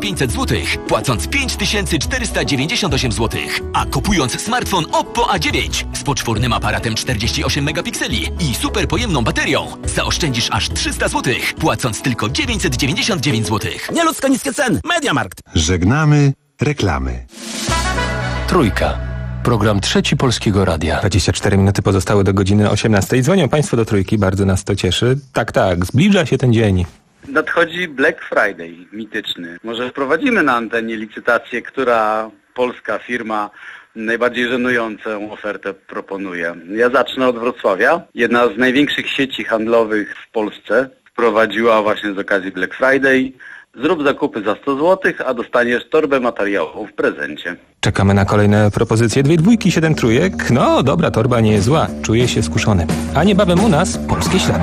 pięćset złotych, płacąc pięć tysięcy czterysta dziewięćdziesiąt osiem złotych. A kupując smartfon Oppo A dziewięć z poczwórnym aparatem czterdzieści osiem megapikseli i super pojemną baterią, zaoszczędzisz aż trzysta złotych, płacąc tylko dziewięćset dziewięćdziesiąt dziewięć złotych. Nieludzko niskie ceny. Mediamarkt. Żegnamy reklamy. Trójka. Program Trzeci Polskiego Radia. dwadzieścia cztery minuty pozostały do godziny osiemnastej. Dzwonią Państwo do Trójki, bardzo nas to cieszy. Tak, tak, zbliża się ten dzień. Nadchodzi Black Friday, mityczny. Może wprowadzimy na antenie licytację, która polska firma najbardziej żenującą ofertę proponuje. Ja zacznę od Wrocławia. Jedna z największych sieci handlowych w Polsce wprowadziła właśnie z okazji Black Friday: zrób zakupy za sto złotych, a dostaniesz torbę materiałową w prezencie. Czekamy na kolejne propozycje. Dwie dwójki, siedem trójek. No, dobra, torba nie jest zła. Czuję się skuszony. A niebawem u nas polskie ślady.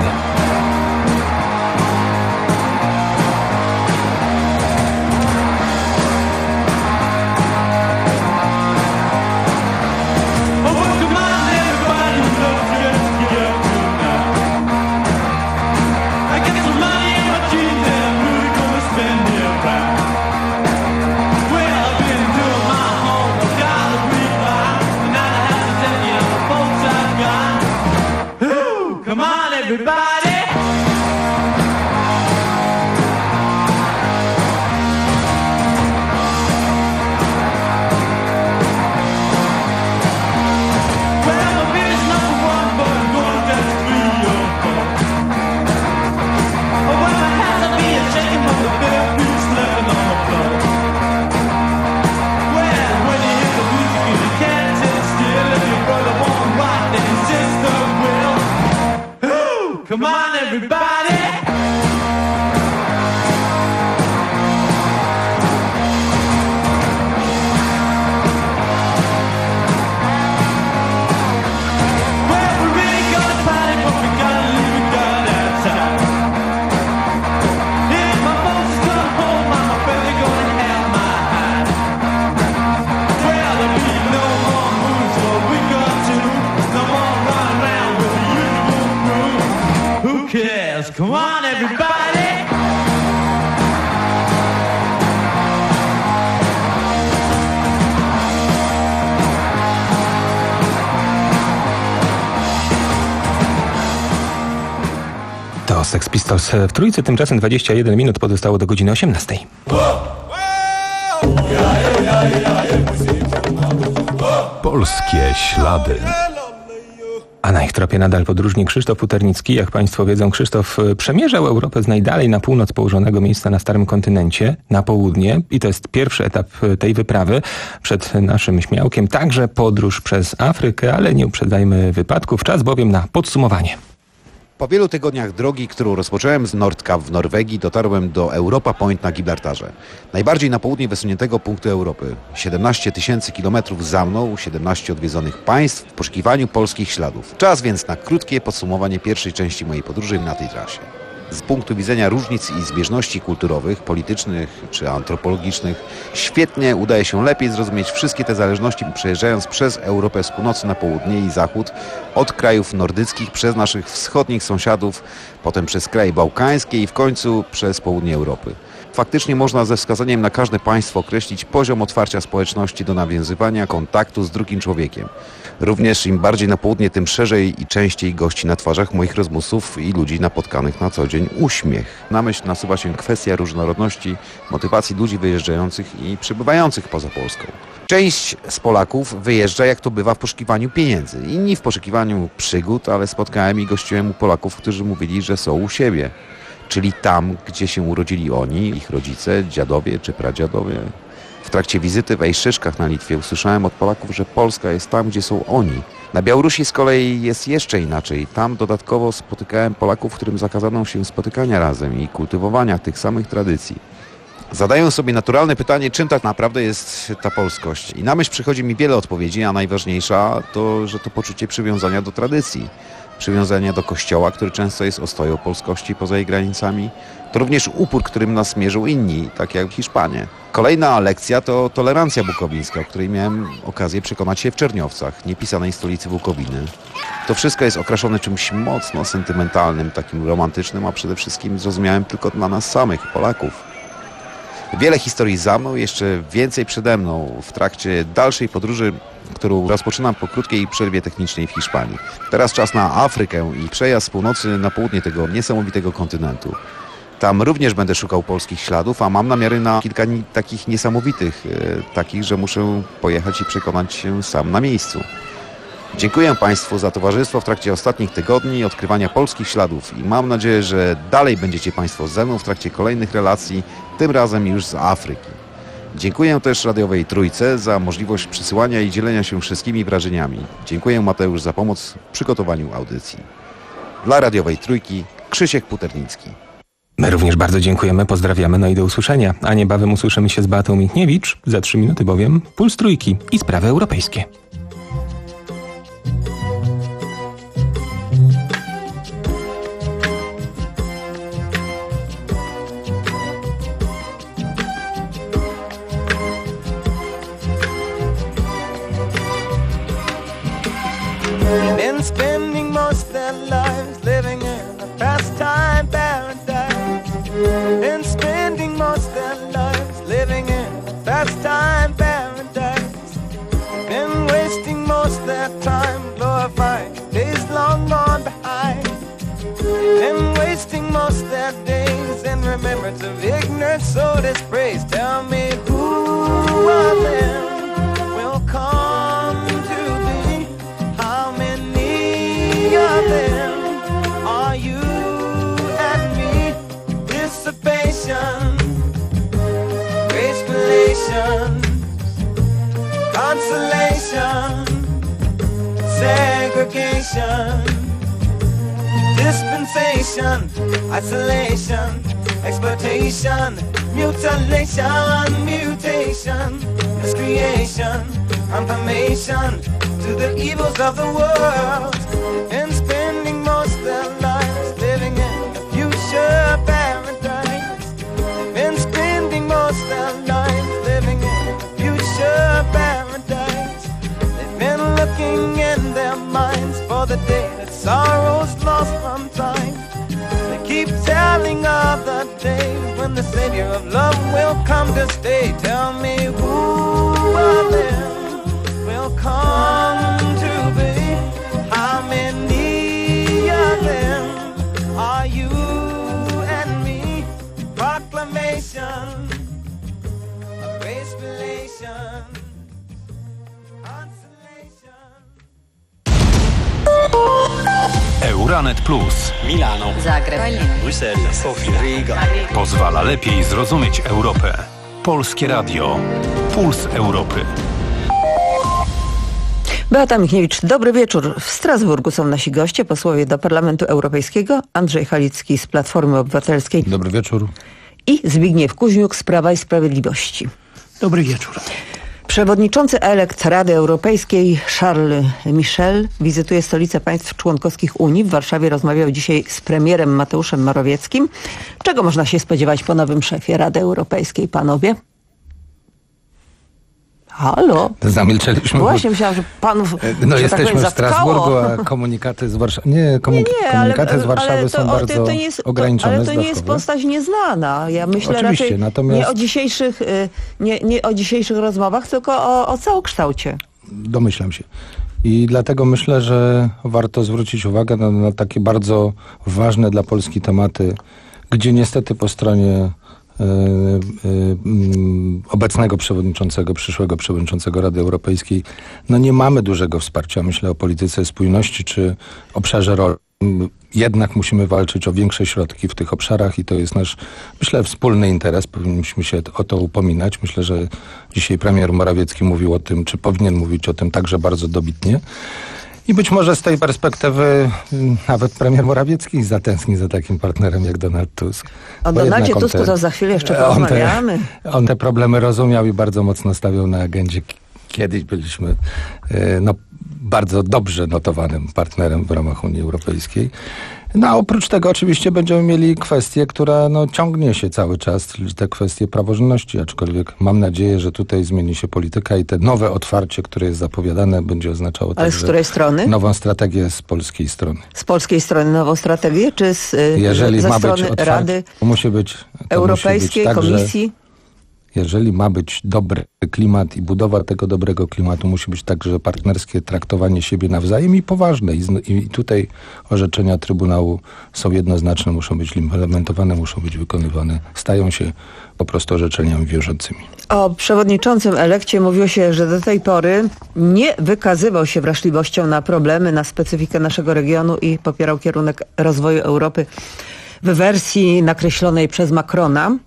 Come on, everybody! Come on, everybody! To Sex Pistols w Trójce, tymczasem dwadzieścia jeden minut pozostało do godziny osiemnastej. Polskie ślady. A na ich tropie nadal podróżni Krzysztof Uternicki. Jak Państwo wiedzą, Krzysztof przemierzał Europę z najdalej na północ położonego miejsca na Starym Kontynencie, na południe. I to jest pierwszy etap tej wyprawy. Przed naszym śmiałkiem także podróż przez Afrykę, ale nie uprzedzajmy wypadków. Czas bowiem na podsumowanie. Po wielu tygodniach drogi, którą rozpocząłem z Nordkap w Norwegii, dotarłem do Europa Point na Gibraltarze. Najbardziej na południe wysuniętego punktu Europy. siedemnaście tysięcy kilometrów za mną, siedemnaście odwiedzonych państw w poszukiwaniu polskich śladów. Czas więc na krótkie podsumowanie pierwszej części mojej podróży na tej trasie. Z punktu widzenia różnic i zbieżności kulturowych, politycznych czy antropologicznych świetnie udaje się lepiej zrozumieć wszystkie te zależności, przejeżdżając przez Europę z północy na południe i zachód, od krajów nordyckich przez naszych wschodnich sąsiadów, potem przez kraje bałkańskie i w końcu przez południe Europy. Faktycznie można ze wskazaniem na każde państwo określić poziom otwarcia społeczności do nawiązywania kontaktu z drugim człowiekiem. Również im bardziej na południe, tym szerzej i częściej gości na twarzach moich rozmówców i ludzi napotkanych na co dzień uśmiech. Na myśl nasuwa się kwestia różnorodności, motywacji ludzi wyjeżdżających i przebywających poza Polską. Część z Polaków wyjeżdża, jak to bywa, w poszukiwaniu pieniędzy. Inni w poszukiwaniu przygód, ale spotkałem i gościłem u Polaków, którzy mówili, że są u siebie. Czyli tam, gdzie się urodzili oni, ich rodzice, dziadowie czy pradziadowie. W trakcie wizyty w Ejszyszkach na Litwie usłyszałem od Polaków, że Polska jest tam, gdzie są oni. Na Białorusi z kolei jest jeszcze inaczej. Tam dodatkowo spotykałem Polaków, którym zakazano się spotykania razem i kultywowania tych samych tradycji. Zadaję sobie naturalne pytanie, czym tak naprawdę jest ta polskość. I na myśl przychodzi mi wiele odpowiedzi, a najważniejsza to, że to poczucie przywiązania do tradycji. Przywiązania do kościoła, który często jest ostoją polskości poza jej granicami. To również upór, którym nas mierzą inni, tak jak Hiszpanie. Kolejna lekcja to tolerancja bukowińska, o której miałem okazję przekonać się w Czerniowcach, niepisanej stolicy Bukowiny. To wszystko jest okraszone czymś mocno sentymentalnym, takim romantycznym, a przede wszystkim zrozumiałym tylko dla nas samych, Polaków. Wiele historii za mną, jeszcze więcej przede mną w trakcie dalszej podróży, którą rozpoczynam po krótkiej przerwie technicznej w Hiszpanii. Teraz czas na Afrykę i przejazd z północy na południe tego niesamowitego kontynentu. Tam również będę szukał polskich śladów, a mam namiary na kilka ni- takich niesamowitych, e, takich, że muszę pojechać i przekonać się sam na miejscu. Dziękuję Państwu za towarzystwo w trakcie ostatnich tygodni odkrywania polskich śladów i mam nadzieję, że dalej będziecie Państwo ze mną w trakcie kolejnych relacji, tym razem już z Afryki. Dziękuję też radiowej Trójce za możliwość przysyłania i dzielenia się wszystkimi wrażeniami. Dziękuję Mateusz za pomoc w przygotowaniu audycji. Dla radiowej Trójki Krzysiek Puternicki. My również bardzo dziękujemy, pozdrawiamy, no i do usłyszenia. A niebawem usłyszymy się z Beatą Michniewicz, za trzy minuty bowiem Puls Trójki i sprawy europejskie. Been spending most their lives living in a pastime paradise. Been spending most their lives living in a pastime paradise. Been wasting most their time glorifying days long gone behind. Been wasting most their days in remembrance of ignorance, so dispraise. Tell me who of them will come to be? How many of them are you and me? Dissipation, grace relations, consolation, segregation, dispensation, isolation, exploitation, mutilation, mutation, miscreation, confirmation to the evils of the world, and spending most their lives living in the future paradise, and spending most their lives living in the future paradise. They've been looking in their minds for the day that sorrow's lost from time. They keep telling of the day when the Savior of love will come to stay. Tell me who of them will come to be? How many of them are you and me? Proclamation of grace relation, consolation. Euranet Plus. Milano, Zagreb, Bruksela, Sofia, Riga. Pozwala lepiej zrozumieć Europę. Polskie Radio. Puls Europy. Beata Michniewicz, dobry wieczór. W Strasburgu są nasi goście, posłowie do Parlamentu Europejskiego. Andrzej Halicki z Platformy Obywatelskiej. Dobry wieczór. I Zbigniew Kuźmiuk z Prawa i Sprawiedliwości. Dobry wieczór. Przewodniczący elekt Rady Europejskiej Charles Michel wizytuje stolicę państw członkowskich Unii. W Warszawie rozmawiał dzisiaj z premierem Mateuszem Morawieckim. Czego można się spodziewać po nowym szefie Rady Europejskiej, panowie? Halo? Zamilczeliśmy. Właśnie myślałam, że panów No że jesteśmy tak powiem, w Strasburgu, a komunikaty z Warszawy... Nie, komu- nie, nie, komunikaty ale, z Warszawy ale to, są bardzo to, to nie jest, ograniczone. To, ale to nie jest postać nieznana. Ja myślę Oczywiście, raczej natomiast... nie, o dzisiejszych, nie, nie o dzisiejszych rozmowach, tylko o, o całokształcie. Domyślam się. I dlatego myślę, że warto zwrócić uwagę na, na takie bardzo ważne dla Polski tematy, gdzie niestety po stronie y, y, y, obecnego przewodniczącego, przyszłego przewodniczącego Rady Europejskiej, no nie mamy dużego wsparcia, myślę o polityce spójności czy obszarze roli. Jednak musimy walczyć o większe środki w tych obszarach i to jest nasz, myślę, wspólny interes. Powinniśmy się o to upominać. Myślę, że dzisiaj premier Morawiecki mówił o tym, czy powinien mówić o tym także bardzo dobitnie. I być może z tej perspektywy nawet premier Morawiecki zatęskni za takim partnerem jak Donald Tusk. O Donaldzie Tusku to za chwilę jeszcze porozmawiamy. On te, on te problemy rozumiał i bardzo mocno stawiał na agendzie. Kiedyś byliśmy no, bardzo dobrze notowanym partnerem w ramach Unii Europejskiej. No a oprócz tego oczywiście będziemy mieli kwestię, która no, ciągnie się cały czas, czyli te kwestie praworządności, aczkolwiek mam nadzieję, że tutaj zmieni się polityka i te nowe otwarcie, które jest zapowiadane, będzie oznaczało Ale z której strony? Nową strategię z polskiej strony. Z polskiej strony nową strategię, czy z, Jeżeli ze ma strony być otwarcie, Rady to musi być, to Europejskiej, musi być tak, Komisji? jeżeli ma być dobry klimat i budowa tego dobrego klimatu, musi być także partnerskie traktowanie siebie nawzajem i poważne. I, z, i tutaj orzeczenia Trybunału są jednoznaczne, muszą być implementowane, muszą być wykonywane. Stają się po prostu orzeczeniami wiążącymi. O przewodniczącym elekcie mówiło się, że do tej pory nie wykazywał się wrażliwością na problemy, na specyfikę naszego regionu i popierał kierunek rozwoju Europy w wersji nakreślonej przez Macrona.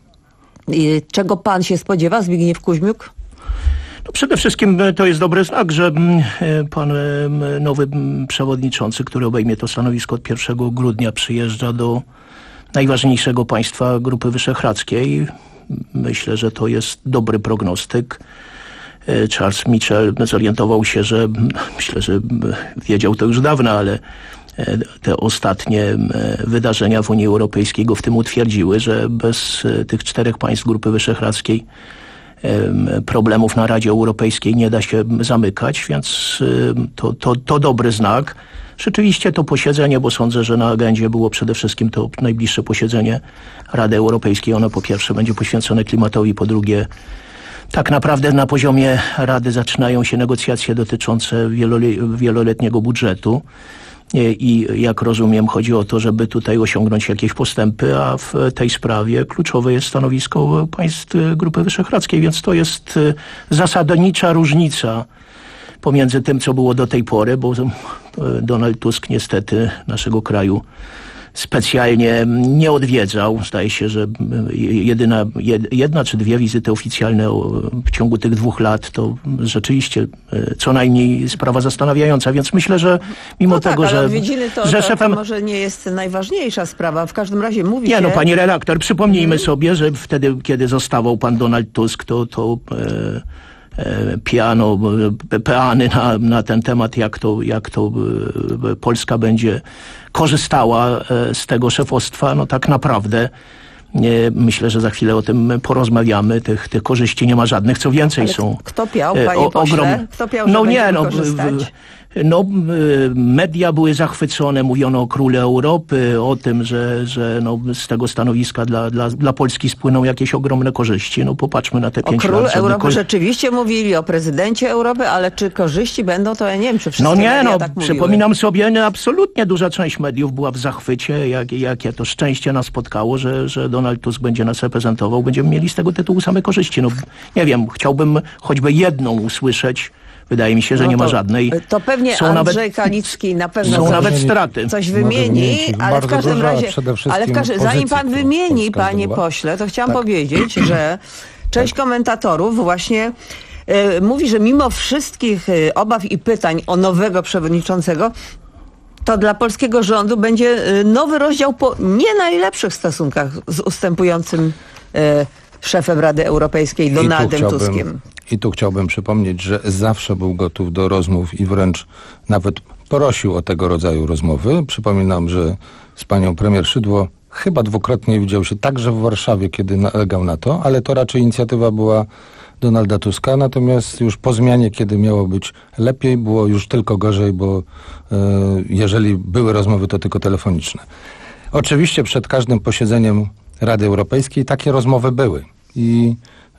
I czego pan się spodziewa, Zbigniew Kuźmiuk? No przede wszystkim to jest dobry znak, że pan nowy przewodniczący, który obejmie to stanowisko od pierwszego grudnia, przyjeżdża do najważniejszego państwa Grupy Wyszehradzkiej. Myślę, że to jest dobry prognostyk. Charles Michel zorientował się, że myślę, że wiedział to już dawno, ale te ostatnie wydarzenia w Unii Europejskiej go w tym utwierdziły, że bez tych czterech państw Grupy Wyszehradzkiej problemów na Radzie Europejskiej nie da się zamykać, więc to, to, to dobry znak. Rzeczywiście to posiedzenie, bo sądzę, że na agendzie było przede wszystkim to najbliższe posiedzenie Rady Europejskiej. Ono po pierwsze będzie poświęcone klimatowi, po drugie tak naprawdę na poziomie Rady zaczynają się negocjacje dotyczące wielole- wieloletniego budżetu. I jak rozumiem, chodzi o to, żeby tutaj osiągnąć jakieś postępy, a w tej sprawie kluczowe jest stanowisko państw Grupy Wyszehradzkiej, więc to jest zasadnicza różnica pomiędzy tym, co było do tej pory, bo Donald Tusk niestety naszego kraju specjalnie nie odwiedzał. Zdaje się, że jedyna, jedna czy dwie wizyty oficjalne w ciągu tych dwóch lat to rzeczywiście co najmniej sprawa zastanawiająca, więc myślę, że mimo no tego, tak, że, odwiedziny to, że to, szefem... to może nie jest najważniejsza sprawa. W każdym razie mówi nie, się... Nie no, pani redaktor, przypomnijmy hmm. sobie, że wtedy, kiedy zostawał pan Donald Tusk, to... to e... piano, peany na, na ten temat, jak to, jak to Polska będzie korzystała z tego szefostwa, no tak naprawdę myślę, że za chwilę o tym porozmawiamy. Tych, tych korzyści nie ma żadnych, co więcej ale są. Kto piał, panie o, pośle? Ogrom... Kto piał, że no nie, no, korzystać? No, media były zachwycone, mówiono o króle Europy, o tym, że, że no, z tego stanowiska dla, dla, dla Polski spłyną jakieś ogromne korzyści. No popatrzmy na te pięć lat. O król Europy ko- rzeczywiście mówili, o prezydencie Europy, ale czy korzyści będą, to ja nie wiem, czy wszystkie No nie, media no tak przypominam sobie, no, absolutnie duża część mediów była w zachwycie, jak, jakie to szczęście nas spotkało, że, że Donald Tusk będzie nas reprezentował. Będziemy mieli z tego tytułu same korzyści. No nie wiem, chciałbym choćby jedną usłyszeć. Wydaje mi się, że no nie to, ma żadnej. To pewnie są Andrzej nawet, Kalicki na pewno są coś, nawet straty. coś wymieni, ale w każdym dużo, razie, ale w każdym, zanim pan wymieni, panie zdobyła. pośle, to chciałam tak. powiedzieć, że część tak. komentatorów właśnie y, mówi, że mimo wszystkich y, obaw i pytań o nowego przewodniczącego, to dla polskiego rządu będzie y, nowy rozdział po nie najlepszych stosunkach z ustępującym y, szefem Rady Europejskiej Donaldem Tuskiem. I tu chciałbym przypomnieć, że zawsze był gotów do rozmów i wręcz nawet prosił o tego rodzaju rozmowy. Przypominam, że z panią premier Szydło chyba dwukrotnie widział się także w Warszawie, kiedy nalegał na to, ale to raczej inicjatywa była Donalda Tuska, natomiast już po zmianie, kiedy miało być lepiej, było już tylko gorzej, bo e, jeżeli były rozmowy, to tylko telefoniczne. Oczywiście przed każdym posiedzeniem Rady Europejskiej takie rozmowy były i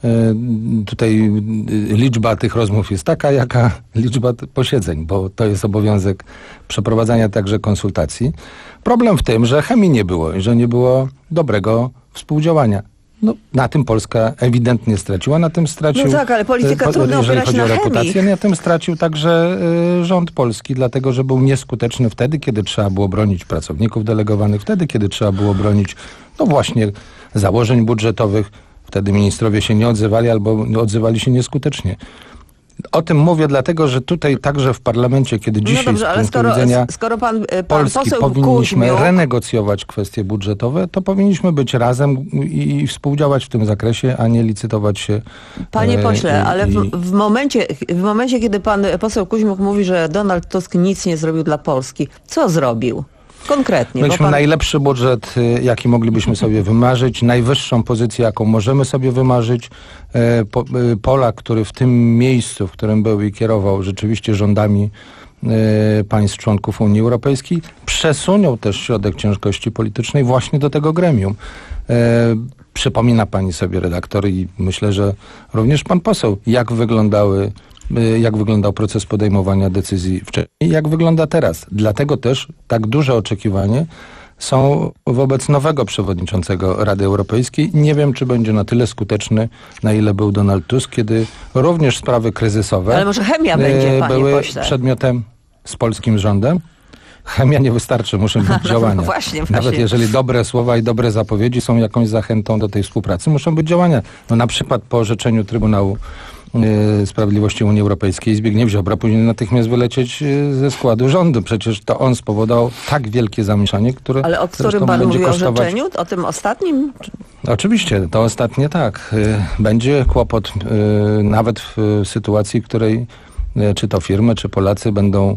tutaj liczba tych rozmów jest taka, jaka liczba posiedzeń, bo to jest obowiązek przeprowadzania także konsultacji. Problem w tym, że chemii nie było i że nie było dobrego współdziałania. No, na tym Polska ewidentnie straciła, na tym stracił... No tak, ale polityka po, trudno jeżeli chodzi na o chemii. reputację, na tym stracił także y, rząd polski, dlatego, że był nieskuteczny wtedy, kiedy trzeba było bronić pracowników delegowanych, wtedy, kiedy trzeba było bronić, no właśnie, założeń budżetowych. Wtedy ministrowie się nie odzywali albo odzywali się nieskutecznie. O tym mówię dlatego, że tutaj także w parlamencie, kiedy dzisiaj no dobrze, z ale punktu skoro, widzenia skoro pan, pan Polski poseł powinniśmy Kuźmiuk... renegocjować kwestie budżetowe, to powinniśmy być razem i współdziałać w tym zakresie, a nie licytować się. Panie pośle, e, ale i... w, w, momencie, w momencie, kiedy pan poseł Kuźmiuk mówi, że Donald Tusk nic nie zrobił dla Polski, co zrobił? Konkretnie. Mieliśmy pan... najlepszy budżet, jaki moglibyśmy sobie wymarzyć, najwyższą pozycję, jaką możemy sobie wymarzyć. Polak, który w tym miejscu, w którym był i kierował rzeczywiście rządami y, państw członków Unii Europejskiej, przesunią też środek ciężkości politycznej właśnie do tego gremium. Y, przypomina pani sobie, redaktor, i myślę, że również pan poseł, jak wyglądały jak wyglądał proces podejmowania decyzji wcześniej, jak wygląda teraz. Dlatego też tak duże oczekiwanie są wobec nowego przewodniczącego Rady Europejskiej. Nie wiem, czy będzie na tyle skuteczny, na ile był Donald Tusk, kiedy również sprawy kryzysowe Ale może chemia będzie, panie były pośle. przedmiotem z polskim rządem. Chemia nie wystarczy, muszą być działania. No właśnie, właśnie. Nawet jeżeli dobre słowa i dobre zapowiedzi są jakąś zachętą do tej współpracy, muszą być działania. No na przykład po orzeczeniu Trybunału y, Sprawiedliwości Unii Europejskiej Zbigniew Ziobro powinien natychmiast wylecieć y, ze składu rządu. Przecież to on spowodował tak wielkie zamieszanie, które Ale o którym zresztą pan będzie mówi o kosztować... orzeczeniu? O tym ostatnim? Oczywiście, to ostatnie tak. Y, będzie kłopot y, nawet w sytuacji, w której y, czy to firmy, czy Polacy będą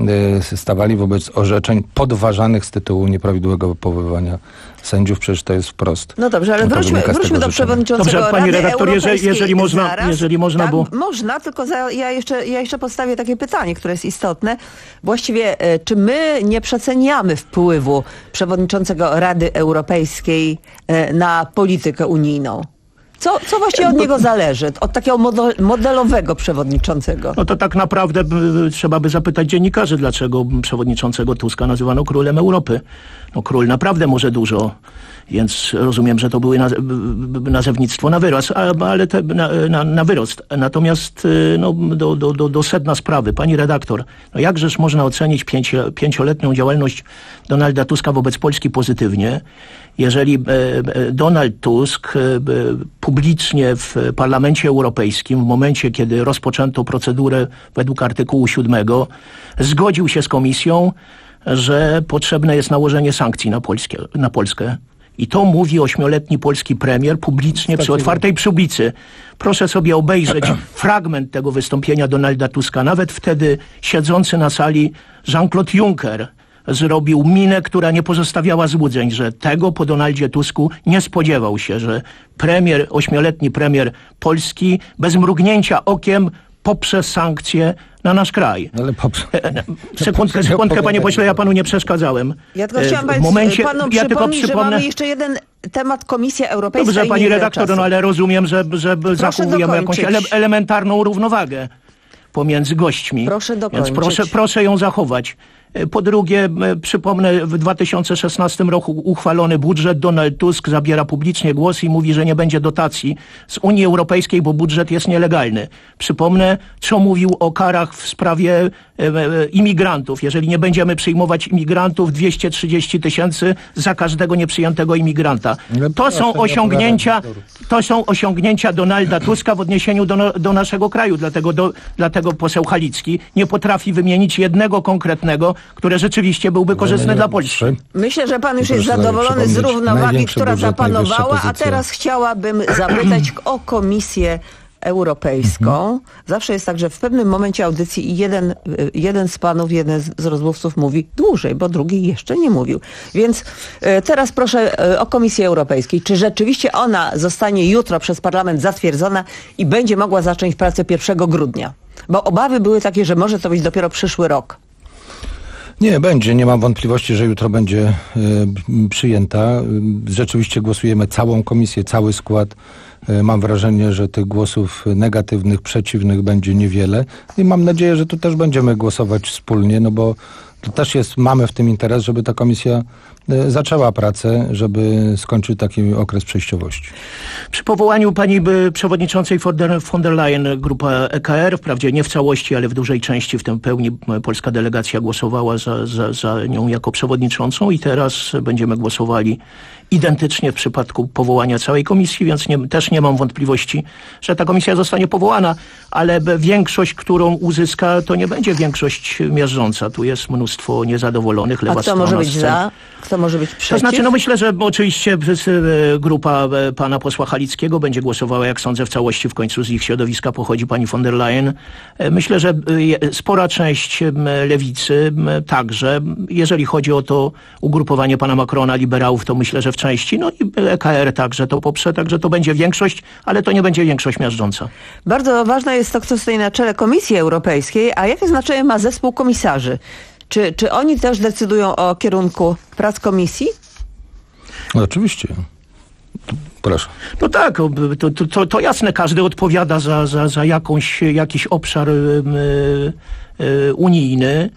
stawali wobec orzeczeń podważanych z tytułu nieprawidłowego powoływania sędziów. Przecież to jest wprost. No dobrze, ale wróćmy, wróćmy do przewodniczącego Dobrze, pani Rady redaktor, jeżeli, jeżeli można, zaraz, jeżeli można tak, bo... Można, tylko za, ja, jeszcze, ja jeszcze postawię takie pytanie, które jest istotne. Właściwie, e, czy my nie przeceniamy wpływu przewodniczącego Rady Europejskiej e, na politykę unijną? Co, co właściwie od niego zależy? Od takiego model, modelowego przewodniczącego? No to tak naprawdę b, trzeba by zapytać dziennikarzy, dlaczego przewodniczącego Tuska nazywano królem Europy. No król naprawdę może dużo, więc rozumiem, że to były naz nazewnictwo na wyraz, ale te, na, na, na wyrost. Natomiast no, do, do, do, do sedna sprawy. Pani redaktor, no jakżeż można ocenić pięcio, pięcioletnią działalność Donalda Tuska wobec Polski pozytywnie, jeżeli Donald Tusk publicznie w Parlamencie Europejskim, w momencie, kiedy rozpoczęto procedurę według artykułu siódmego, zgodził się z Komisją, że potrzebne jest nałożenie sankcji na, Polskie, na Polskę. I to mówi ośmioletni polski premier publicznie przy otwartej przyłbicy. Proszę sobie obejrzeć fragment tego wystąpienia Donalda Tuska. Nawet wtedy siedzący na sali Jean-Claude Juncker zrobił minę, która nie pozostawiała złudzeń, że tego po Donaldzie Tusku nie spodziewał się, że premier, ośmioletni premier Polski bez mrugnięcia okiem poprze sankcje na nasz kraj. Ale poprze... Sekundkę, sekundkę, panie pośle, ja panu nie przeszkadzałem. Ja tylko chciałam w momencie, panu ja przypomnieć, tylko przypomnę... że mamy jeszcze jeden temat, Komisja Europejska. Dobrze, pani redaktor, no ale rozumiem, że, że zachowujemy jakąś ele elementarną równowagę pomiędzy gośćmi. Proszę dokończyć. Więc proszę, proszę ją zachować. Po drugie, przypomnę, w dwa tysiące szesnastym roku uchwalony budżet. Donald Tusk zabiera publicznie głos i mówi, że nie będzie dotacji z Unii Europejskiej, bo budżet jest nielegalny. Przypomnę, co mówił o karach w sprawie e, e, imigrantów. Jeżeli nie będziemy przyjmować imigrantów, dwieście trzydzieści tysięcy za każdego nieprzyjętego imigranta. To są osiągnięcia, to są osiągnięcia Donalda Tuska w odniesieniu do, do naszego kraju. Dlatego, do, dlatego poseł Halicki nie potrafi wymienić jednego konkretnego, które rzeczywiście byłby korzystne dla Polski. Myślę, że pan już jest zadowolony z równowagi, która zapanowała, a teraz chciałabym zapytać o Komisję Europejską. Mhm. Zawsze jest tak, że w pewnym momencie audycji jeden, jeden z panów, jeden z rozmówców mówi dłużej, bo drugi jeszcze nie mówił. Więc teraz proszę o Komisję Europejskiej. Czy rzeczywiście ona zostanie jutro przez Parlament zatwierdzona i będzie mogła zacząć pracę pierwszego grudnia? Bo obawy były takie, że może to być dopiero przyszły rok. Nie, będzie. Nie mam wątpliwości, że jutro będzie y, przyjęta. Rzeczywiście głosujemy całą komisję, cały skład. Y, mam wrażenie, że tych głosów negatywnych, przeciwnych będzie niewiele. I mam nadzieję, że tu też będziemy głosować wspólnie, no bo to też jest, mamy w tym interes, żeby ta komisja y, zaczęła pracę, żeby skończyć taki okres przejściowości. Przy powołaniu pani przewodniczącej von der Leyen grupa E K R, wprawdzie nie w całości, ale w dużej części, w tym pełni polska delegacja głosowała za, za, za nią jako przewodniczącą i teraz będziemy głosowali identycznie w przypadku powołania całej komisji, więc nie, też nie mam wątpliwości, że ta komisja zostanie powołana, ale większość, którą uzyska, to nie będzie większość miażdżąca. Tu jest mnóstwo niezadowolonych. Lewa A kto może być za? Kto może być przeciw? To znaczy, no myślę, że oczywiście grupa pana posła Halickiego będzie głosowała, jak sądzę, w całości. W końcu z ich środowiska pochodzi pani von der Leyen. Myślę, że spora część lewicy także, jeżeli chodzi o to ugrupowanie pana Macrona, liberałów, to myślę, że w części, no i E K R także to poprze, także to będzie większość. większość, ale to nie będzie większość miażdżąca. Bardzo ważne jest to, kto stoi na czele Komisji Europejskiej, a jakie znaczenie ma zespół komisarzy? Czy, czy oni też decydują o kierunku prac komisji? No, oczywiście. Proszę. No tak, to, to, to jasne, każdy odpowiada za, za, za jakąś, jakiś obszar y, y, unijny.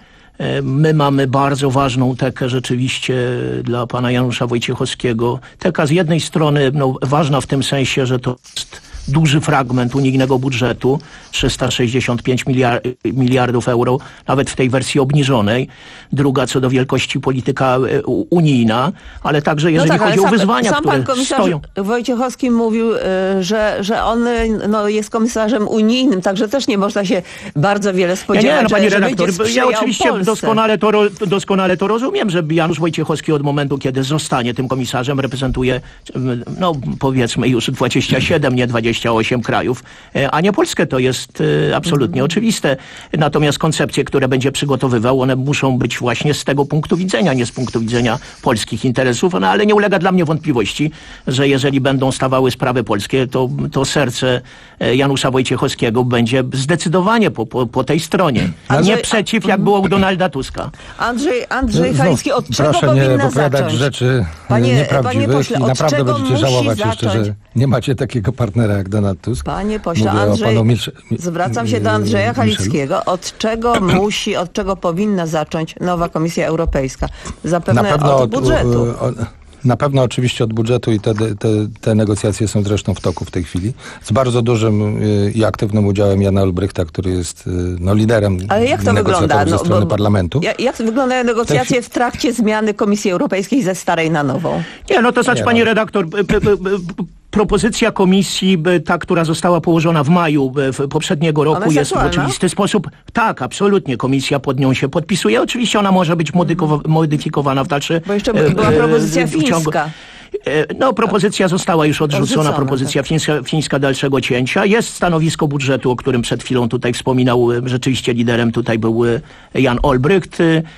My mamy bardzo ważną tekę rzeczywiście dla pana Janusza Wojciechowskiego. Teka z jednej strony no, ważna w tym sensie, że to jest duży fragment unijnego budżetu, trzysta sześćdziesiąt pięć miliardów euro, nawet w tej wersji obniżonej. Druga co do wielkości polityka unijna, ale także jeżeli no tak, chodzi o wyzwania, sam które pan komisarz stoją. Wojciechowski mówił, że, że on no, jest komisarzem unijnym, także też nie można się bardzo wiele spodziewać. Ja nie, no, pani że, redaktor, że ja oczywiście doskonale to, doskonale to rozumiem, że Janusz Wojciechowski od momentu, kiedy zostanie tym komisarzem, reprezentuje, no powiedzmy już dwadzieścia siedem, nie dwadzieścia osiem krajów, a nie Polskę. To jest absolutnie oczywiste. Natomiast koncepcje, które będzie przygotowywał, one muszą być właśnie z tego punktu widzenia, nie z punktu widzenia polskich interesów, no ale nie ulega dla mnie wątpliwości, że jeżeli będą stawały sprawy polskie, to, to serce Janusza Wojciechowskiego będzie zdecydowanie po, po, po tej stronie. Andrzej, nie przeciw, jak było u Donalda Tuska. Andrzej, Andrzej Halicki, od czego proszę powinna nie opowiadać zacząć? rzeczy Panie, nieprawdziwych panie pośle, i naprawdę będziecie żałować zacząć? jeszcze, że nie macie takiego partnera jak Donald Tusk. Panie pośle, Mówię Andrzej, Misz... zwracam się do Andrzeja Halickiego. Od czego musi, od czego powinna zacząć nowa Komisja Europejska? Zapewne na pewno od od budżetu. Od, na pewno oczywiście od budżetu i te, te, te negocjacje są zresztą w toku w tej chwili. Z bardzo dużym i aktywnym udziałem Jana Olbrychta, który jest no, liderem Ale jak to wygląda? ze strony No, bo, parlamentu. Jak, jak wyglądają negocjacje tej... w trakcie zmiany Komisji Europejskiej ze starej na nową? Nie, no to znaczy, Nie, pani no. redaktor, p, p, p, propozycja komisji, ta, która została położona w maju poprzedniego roku, jest, jest w oczywisty sposób. Tak, absolutnie. Komisja pod nią się podpisuje. Oczywiście ona może być modykowa- modyfikowana w dalsze... Bo jeszcze była propozycja w ciągu, fińska. No, propozycja została już odrzucona, odrzucona propozycja tak. fińska, fińska dalszego cięcia. Jest stanowisko budżetu, o którym przed chwilą tutaj wspominał, rzeczywiście liderem tutaj był Jan Olbrycht,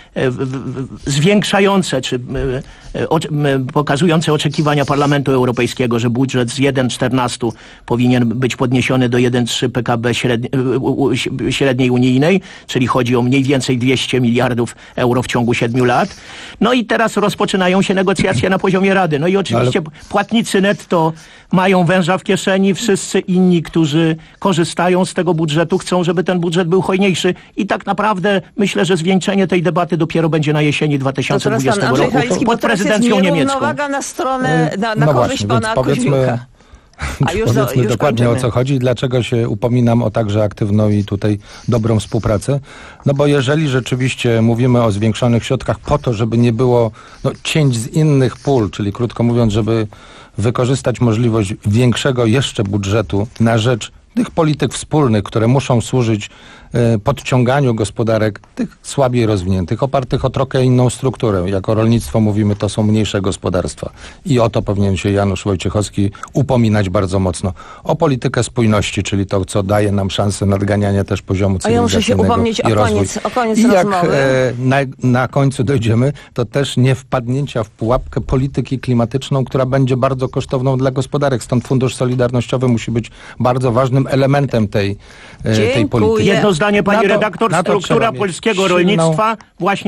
zwiększające, czy o, pokazujące oczekiwania Parlamentu Europejskiego, że budżet z jeden przecinek czternaście powinien być podniesiony do jeden przecinek trzy P K B średni, średniej unijnej, czyli chodzi o mniej więcej dwieście miliardów euro w ciągu siedmiu lat. No i teraz rozpoczynają się negocjacje na poziomie Rady. No i oczywiście ale... płatnicy netto mają węża w kieszeni, wszyscy inni, którzy korzystają z tego budżetu, chcą, żeby ten budżet był hojniejszy i tak naprawdę myślę, że zwieńczenie tej debaty dopiero będzie na jesieni dwa tysiące dwudziestego roku Halicki, pod prezydencją niemiecką. Nierównowaga na stronę, na, na no korzyść właśnie, pana powiedzmy, Koźmiuka. A już powiedzmy do, już dokładnie kończymy. o co chodzi, dlaczego się upominam o także aktywną i tutaj dobrą współpracę. No bo jeżeli rzeczywiście mówimy o zwiększonych środkach po to, żeby nie było no, cięć z innych pól, czyli krótko mówiąc, żeby wykorzystać możliwość większego jeszcze budżetu na rzecz tych polityk wspólnych, które muszą służyć e, podciąganiu gospodarek tych słabiej rozwiniętych, opartych o trochę inną strukturę. Jako rolnictwo mówimy, to są mniejsze gospodarstwa. I o to powinien się Janusz Wojciechowski upominać bardzo mocno. O politykę spójności, czyli to, co daje nam szansę nadganiania też poziomu cywilizacyjnego. A ja muszę się upomnieć i o rozwój. koniec, o koniec I jak rozmowy. e, na, na końcu dojdziemy, to też nie wpadnięcia w pułapkę polityki klimatyczną, która będzie bardzo kosztowną dla gospodarek. Stąd Fundusz Solidarnościowy musi być bardzo ważnym elementem tej, tej polityki. Jedno zdanie, pani Na to- redaktor, na to struktura trzeba mieć polskiego silną- rolnictwa właśnie